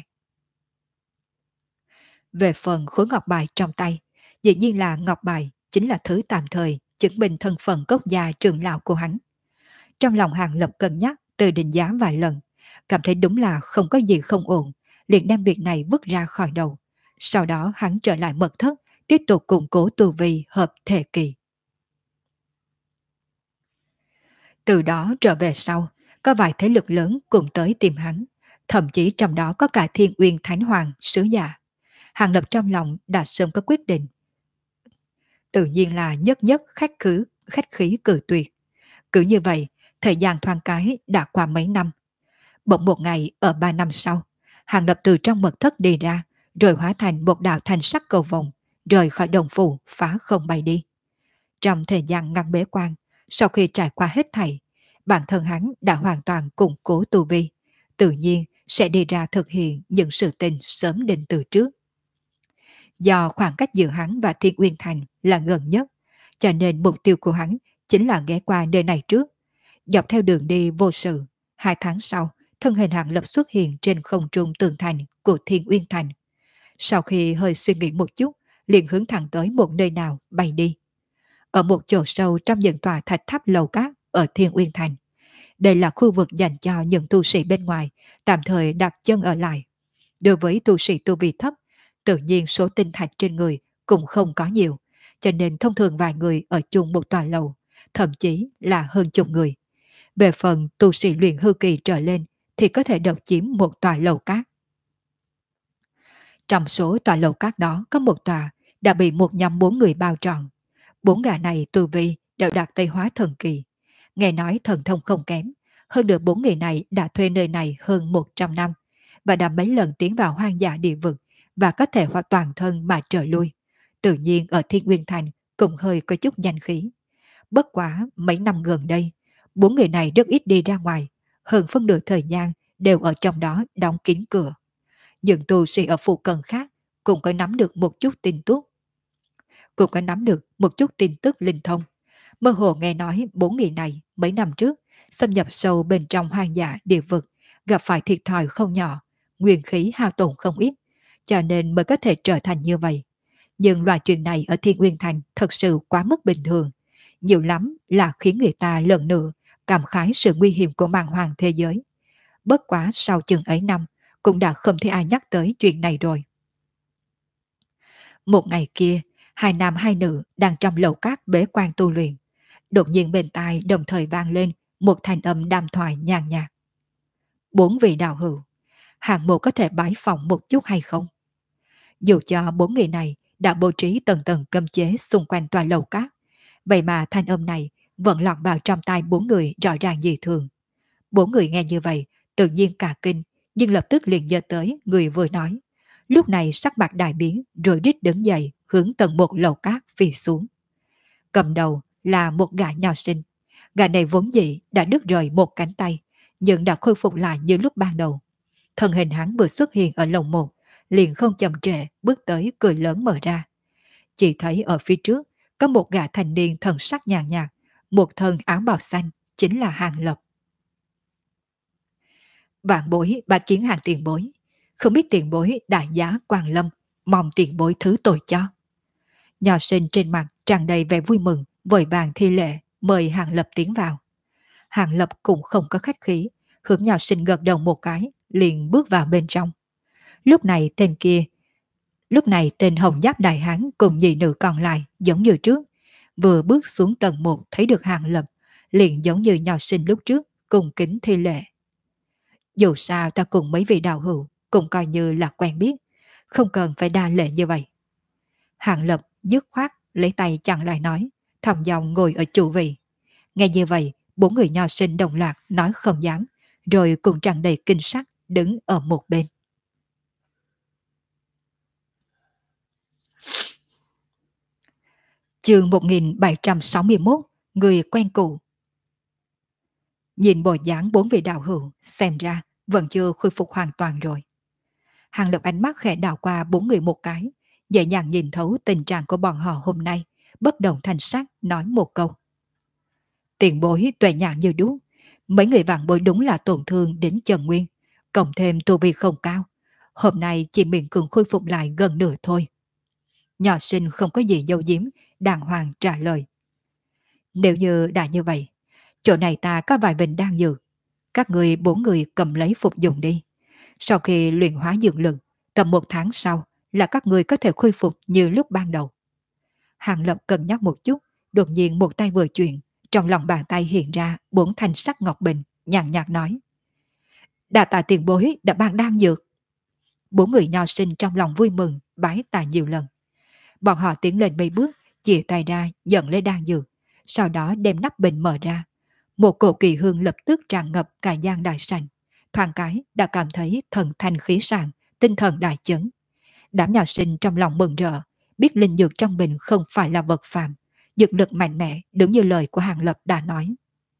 Về phần khối ngọc bài trong tay, dĩ nhiên là ngọc bài chính là thứ tạm thời chứng minh thân phận Cốc Gia trưởng lão của hắn. Trong lòng Hàng Lập cân nhắc từ định giá vài lần, cảm thấy đúng là không có gì không ổn, liền đem việc này vứt ra khỏi đầu. Sau đó hắn trở lại mật thất, tiếp tục củng cố tu vi hợp thể kỳ. Từ đó trở về sau, có vài thế lực lớn cùng tới tìm hắn, thậm chí trong đó có cả Thiên Uyên Thánh Hoàng, sứ giả. Hàng Lập trong lòng đã sớm có quyết định. Tự nhiên là nhất nhất khách khí cử tuyệt. Cứ như vậy, thời gian thoáng cái đã qua mấy năm. Bỗng một ngày ở 3 năm sau, Hàng Lập từ trong mật thất đi ra, rồi hóa thành một đạo thanh sắc cầu vồng, rời khỏi đồng phủ phá không bay đi. Trong thời gian ngăn bế quan, sau khi trải qua hết thảy, bản thân hắn đã hoàn toàn củng cố tu vi, tự nhiên sẽ đi ra thực hiện những sự tình sớm định từ trước. Do khoảng cách giữa hắn và Thiên Uyên Thành là gần nhất, cho nên mục tiêu của hắn chính là ghé qua nơi này trước. Dọc theo đường đi vô sự, 2 tháng sau, thân hình Hàng Lập xuất hiện trên không trung tường thành của Thiên Uyên Thành. Sau khi hơi suy nghĩ một chút, liền hướng thẳng tới một nơi nào bay đi. Ở một chỗ sâu trong những tòa thạch tháp lầu cát ở Thiên Uyên Thành. Đây là khu vực dành cho những tu sĩ bên ngoài tạm thời đặt chân ở lại. Đối với tu sĩ tu vi thấp, tự nhiên số tinh thạch trên người cũng không có nhiều, cho nên thông thường vài người ở chung một tòa lầu, thậm chí là hơn chục người. Về phần tu sĩ luyện hư kỳ trở lên thì có thể độc chiếm một tòa lầu cát. Trong số tòa lầu cát đó có một tòa đã bị một nhóm 4 người bao trọn. 4 gã này tu vi đều đạt Tây Hóa thần kỳ. Nghe nói thần thông không kém, hơn được 4 người này đã thuê nơi này hơn 100 năm và đã mấy lần tiến vào hoang dã địa vực và có thể hóa toàn thân mà trở lui. Tự nhiên ở Thiên Nguyên Thành cũng hơi có chút danh khí. Bất quá mấy năm gần đây, 4 người này rất ít đi ra ngoài, hơn phân nửa thời gian đều ở trong đó đóng kín cửa. Những tu sĩ ở phụ cận khác cũng có nắm được một chút tin tức, linh thông. Mơ hồ nghe nói 4 người này mấy năm trước xâm nhập sâu bên trong hoang dã địa vực, gặp phải thiệt thòi không nhỏ, nguyên khí hao tổn không ít, cho nên mới có thể trở thành như vậy. Nhưng loại chuyện này ở Thiên Uyên Thành thật sự quá mức bình thường, nhiều lắm là khiến người ta lần nữa cảm khái sự nguy hiểm của màn hoàng thế giới. Bất quá sau chừng ấy năm, cũng đã không thấy ai nhắc tới chuyện này rồi. Một ngày kia, 2 nam 2 nữ đang trong lầu cát bế quan tu luyện. Đột nhiên bên tai đồng thời vang lên một thanh âm đàm thoại nhàn nhạt. 4 vị đạo hữu, hạng mộ có thể bái phỏng một chút hay không? Dù cho 4 người này đã bố trí tầng tầng cấm chế xung quanh tòa lầu cát, vậy mà thanh âm này vẫn lọt vào trong tai 4 người rõ ràng dị thường. 4 người nghe như vậy, tự nhiên cả kinh, nhưng lập tức liền nhớ tới người vừa nói. Lúc này sắc mặt đại biến rồi đít đứng dậy hướng tầng 1 lầu cát phi xuống. Cầm đầu là một gã nho sinh. Gã này vốn dĩ đã đứt rời một cánh tay, nhưng đã khôi phục lại như lúc ban đầu. Thân hình hắn vừa xuất hiện ở lầu 1, liền không chậm trễ bước tới cười lớn mở ra. Chỉ thấy ở phía trước có một gã thanh niên thần sắc nhàn nhạt, một thân áo bào xanh, chính là Hàng Lập. Vạn bối bái kiến Hàng tiền bối, không biết tiền bối đại giá Quang Lâm, mong tiền bối thứ tội cho. Nho sinh trên mặt tràn đầy vẻ vui mừng, vội vàng thi lễ mời Hàng Lập tiến vào. Hàng Lập cũng không có khách khí, hướng nho sinh gật đầu một cái, liền bước vào bên trong. Lúc này tên Hồng Giáp Đại Hán cùng nhị nữ còn lại giống như trước, vừa bước xuống tầng 1 thấy được Hàng Lập, liền giống như nho sinh lúc trước, cùng kính thi lễ. Dù sao ta cùng mấy vị đạo hữu cũng coi như là quen biết, không cần phải đa lễ như vậy. Hàng Lập dứt khoát lấy tay chặn lại nói, thầm giọng ngồi ở chủ vị. Nghe như vậy, 4 người nho sinh đồng loạt nói không dám, rồi cùng tràn đầy kinh sắc đứng ở một bên. Chương 1761, người quen cũ. Nhìn bộ dáng 4 vị đạo hữu, xem ra vẫn chưa khôi phục hoàn toàn rồi. Hàng Lập ánh mắt khẽ đảo qua 4 người một cái, dễ dàng nhìn thấu tình trạng của bọn họ hôm nay, bất động thanh sắc nói một câu. Tiền bối tuệ nhãn như đuốc, mấy người vạn bối đúng là tổn thương đến Trần Nguyên, cộng thêm tu vi không cao, hôm nay chỉ miễn cưỡng khôi phục lại gần nửa thôi. Nhỏ sinh không có gì giấu giếm, đàng hoàng trả lời. Nếu như đã như vậy, chỗ này ta có vài bình đang dược, các người 4 người cầm lấy phục dụng đi. Sau khi luyện hóa dược lực, tầm 1 tháng sau là các người có thể khôi phục như lúc ban đầu. Hàng Lập cân nhắc một chút, đột nhiên một tay vừa chuyển, trong lòng bàn tay hiện ra 4 thanh sắc ngọc bình, nhàn nhạt nói. Đa tạ tiền bối đã ban đan dược. 4 người nho sinh trong lòng vui mừng, bái tạ nhiều lần. Bọn họ tiến lên mấy bước, chìa tay ra nhận lấy đan dược, sau đó đem nắp bình mở ra. Một cổ kỳ hương lập tức tràn ngập cả gian đại sảnh, thoáng cái đã cảm thấy thần thanh khí sảng, tinh thần đại chấn. Đám nho sinh trong lòng mừng rỡ, biết linh dược trong bình không phải là vật phàm, dược lực mạnh mẽ đúng như lời của Hàng Lập đã nói.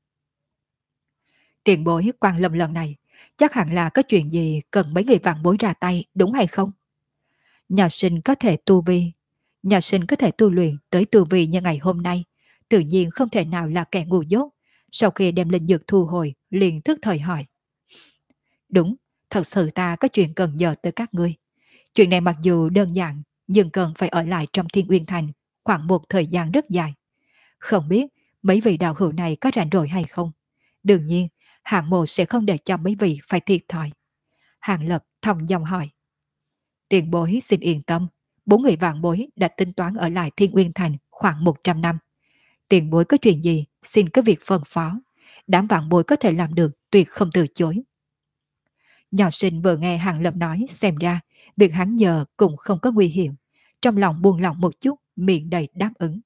Tiền bối Quang Lâm lần này chắc hẳn là có chuyện gì cần mấy người vạn bối ra tay, đúng hay không? Nhà sinh có thể tu luyện tới tu vi như ngày hôm nay, tự nhiên không thể nào là kẻ ngu dốt. Sau khi đem linh dược thu hồi, liền thức thời hỏi. Đúng, thật sự ta có chuyện cần nhờ tới các ngươi. Chuyện này mặc dù đơn giản, nhưng cần phải ở lại trong Thiên Uyên Thành khoảng một thời gian rất dài. Không biết mấy vị đạo hữu này có rảnh rỗi hay không? Đương nhiên, hạng mộ sẽ không để cho mấy vị phải thiệt thòi. Hàng Lập thong dong hỏi. Tiền bối xin yên tâm, bốn người vạn bối đã tính toán ở lại Thiên Uyên Thành khoảng 100 năm. Tiền bối có chuyện gì, xin cứ việc phân phó. Đám vạn bối có thể làm được, tuyệt không từ chối. Nhỏ sinh vừa nghe Hàng Lập nói, xem ra việc hắn nhờ cũng không có nguy hiểm. Trong lòng buông lỏng một chút, miệng đầy đáp ứng.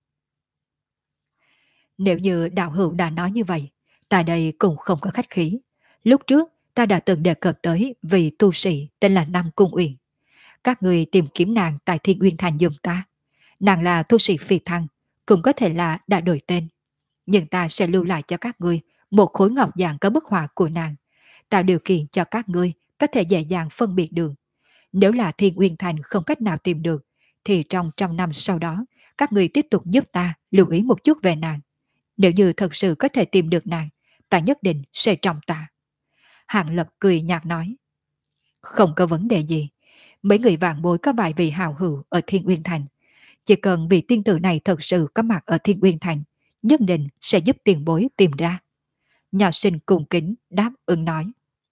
Nếu như đạo hữu đã nói như vậy, tại đây cũng không có khách khí. Lúc trước, ta đã từng đề cập tới vị tu sĩ tên là Nam Cung Uyển. Các người tìm kiếm nàng tại Thiên Uyên Thành giùm ta. Nàng là tu sĩ phi thăng, cũng có thể là đã đổi tên. Nhưng ta sẽ lưu lại cho các ngươi một khối ngọc dạng có bức họa của nàng, tạo điều kiện cho các ngươi có thể dễ dàng phân biệt được. Nếu là Thiên Uyên Thành không cách nào tìm được, thì trong 100 năm sau đó, các ngươi tiếp tục giúp ta lưu ý một chút về nàng. Nếu như thật sự có thể tìm được nàng, ta nhất định sẽ trọng tạ. Hạng Lập cười nhạt nói. Không có vấn đề gì. Mấy người vạn bối có vài vị hào hữu ở Thiên Uyên Thành. Chỉ cần vị tiên tử này thật sự có mặt ở Thiên Uyên Thành, nhất định sẽ giúp tiền bối tìm ra. Nhà sinh cung kính đáp ứng nói.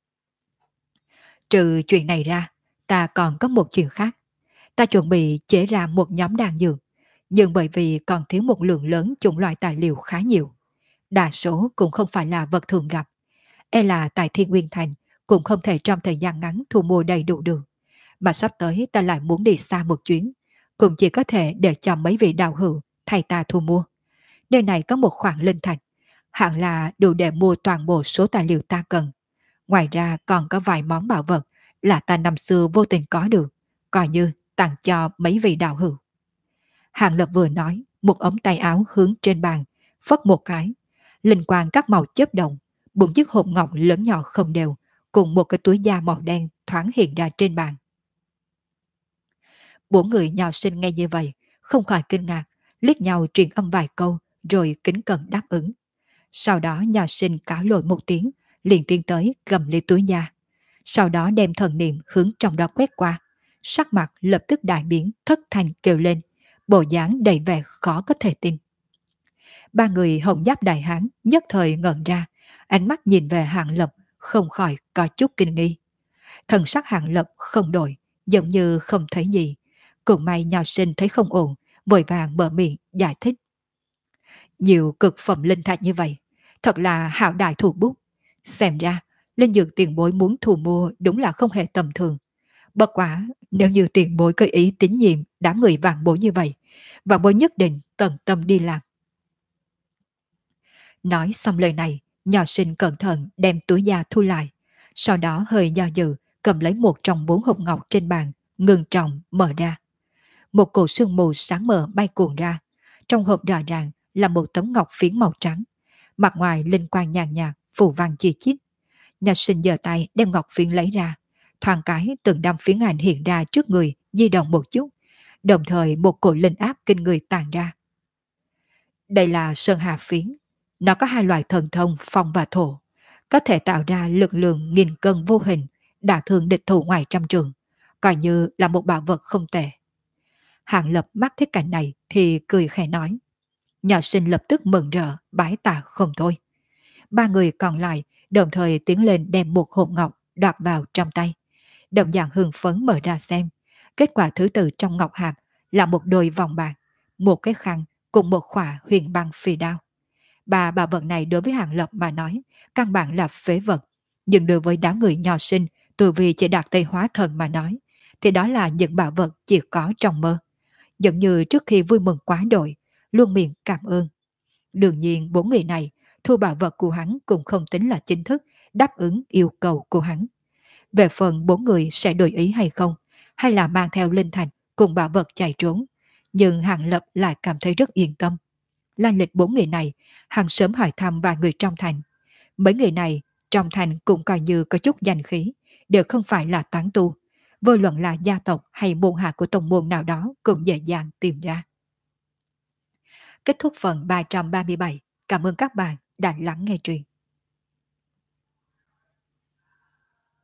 Trừ chuyện này ra, ta còn có một chuyện khác. Ta chuẩn bị chế ra một nhóm đan dược, nhưng bởi vì còn thiếu một lượng lớn chủng loại tài liệu khá nhiều. Đa số cũng không phải là vật thường gặp. E là tại Thiên Nguyên Thành cũng không thể trong thời gian ngắn thu mua đầy đủ được. Mà sắp tới ta lại muốn đi xa một chuyến, cũng chỉ có thể để cho mấy vị đạo hữu thay ta thu mua. Nơi này có một khoản linh thạch, hẳn là đủ để mua toàn bộ số tài liệu ta cần. Ngoài ra còn có vài món bảo vật là ta năm xưa vô tình có được, coi như tặng cho mấy vị đạo hữu. Hàng Lập vừa nói, một ống tay áo hướng trên bàn, phất một cái. Linh quang các màu chớp động, bốn chiếc hộp ngọc lớn nhỏ không đều, cùng một cái túi da màu đen thoáng hiện ra trên bàn. Bốn người nhỏ sinh nghe như vậy, không khỏi kinh ngạc, liếc nhau truyền âm vài câu, rồi kính cẩn đáp ứng. Sau đó nhỏ sinh cáo lỗi một tiếng, liền tiến tới cầm lấy túi da. Sau đó đem thần niệm hướng trong đó quét qua, sắc mặt lập tức đại biến, thất thanh kêu lên, bộ dáng đầy vẻ khó có thể tin. Ba người hồng giáp đại hán nhất thời ngẩn ra, ánh mắt nhìn về Hạng Lập, không khỏi có chút kinh nghi. Thần sắc Hạng Lập không đổi, giống như không thấy gì. Cũng may nhỏ sinh thấy không ổn, vội vàng mở miệng giải thích. Nhiều cực phẩm linh thạch như vậy, thật là hảo đại thủ bút. Xem ra, linh dược tiền bối muốn thu mua đúng là không hề tầm thường. Bất quả, nếu như tiền bối có ý tín nhiệm đám người vạn bối như vậy, vạn bối nhất định tận tâm đi làm. Nói xong lời này, nhỏ sinh cẩn thận đem túi da thu lại. Sau đó hơi do dự, cầm lấy một trong bốn hộp ngọc trên bàn, ngưng trọng mở ra. Một cổ sương mù sáng mờ bay cuồn ra. Trong hộp rõ ràng là một tấm ngọc phiến màu trắng. Mặt ngoài linh quang nhàn nhạt, phù văn chi chít. Nhà sinh giơ tay đem ngọc phiến lấy ra. Thoáng cái từng đám phiến ảnh hiện ra trước người, di động một chút. Đồng thời một cổ linh áp kinh người tàn ra. Đây là sơn hà phiến. Nó có hai loại thần thông phong và thổ. Có thể tạo ra lực lượng nghìn cân vô hình, đả thương địch thủ ngoài trăm trường. Coi như là một bảo vật không tệ. Hạng Lập mắt thấy cảnh này thì cười khẽ nói. Nhỏ sinh lập tức mừng rỡ, bái tạ không thôi. Ba người còn lại đồng thời tiến lên đem một hộp ngọc đoạt vào trong tay. Đồng dạng hưng phấn mở ra xem. Kết quả thứ tự trong ngọc hạp là một đôi vòng bạc, một cái khăn cùng một khỏa huyền băng phi đao. Ba bảo vật này đối với Hàng Lập mà nói, căn bản là phế vật. Nhưng đối với đám người nho sinh, từ vì chỉ đạt Tây Hóa Thần mà nói, thì đó là những bảo vật chỉ có trong mơ. Giống như trước khi vui mừng quá đội, luôn miệng cảm ơn. Đương nhiên bốn người này, thu bảo vật của hắn cũng không tính là chính thức, đáp ứng yêu cầu của hắn. Về phần bốn người sẽ đổi ý hay không, hay là mang theo linh thành cùng bảo vật chạy trốn, nhưng Hàng Lập lại cảm thấy rất yên tâm. Lai lịch bốn người này, hắn sớm hỏi thăm vài người trong thành. Mấy người này trong thành cũng coi như có chút danh khí, đều không phải là tán tu. Vô luận là gia tộc hay môn hạ của tông môn nào đó cũng dễ dàng tìm ra. Kết thúc phần 337. Cảm ơn các bạn đã lắng nghe truyện.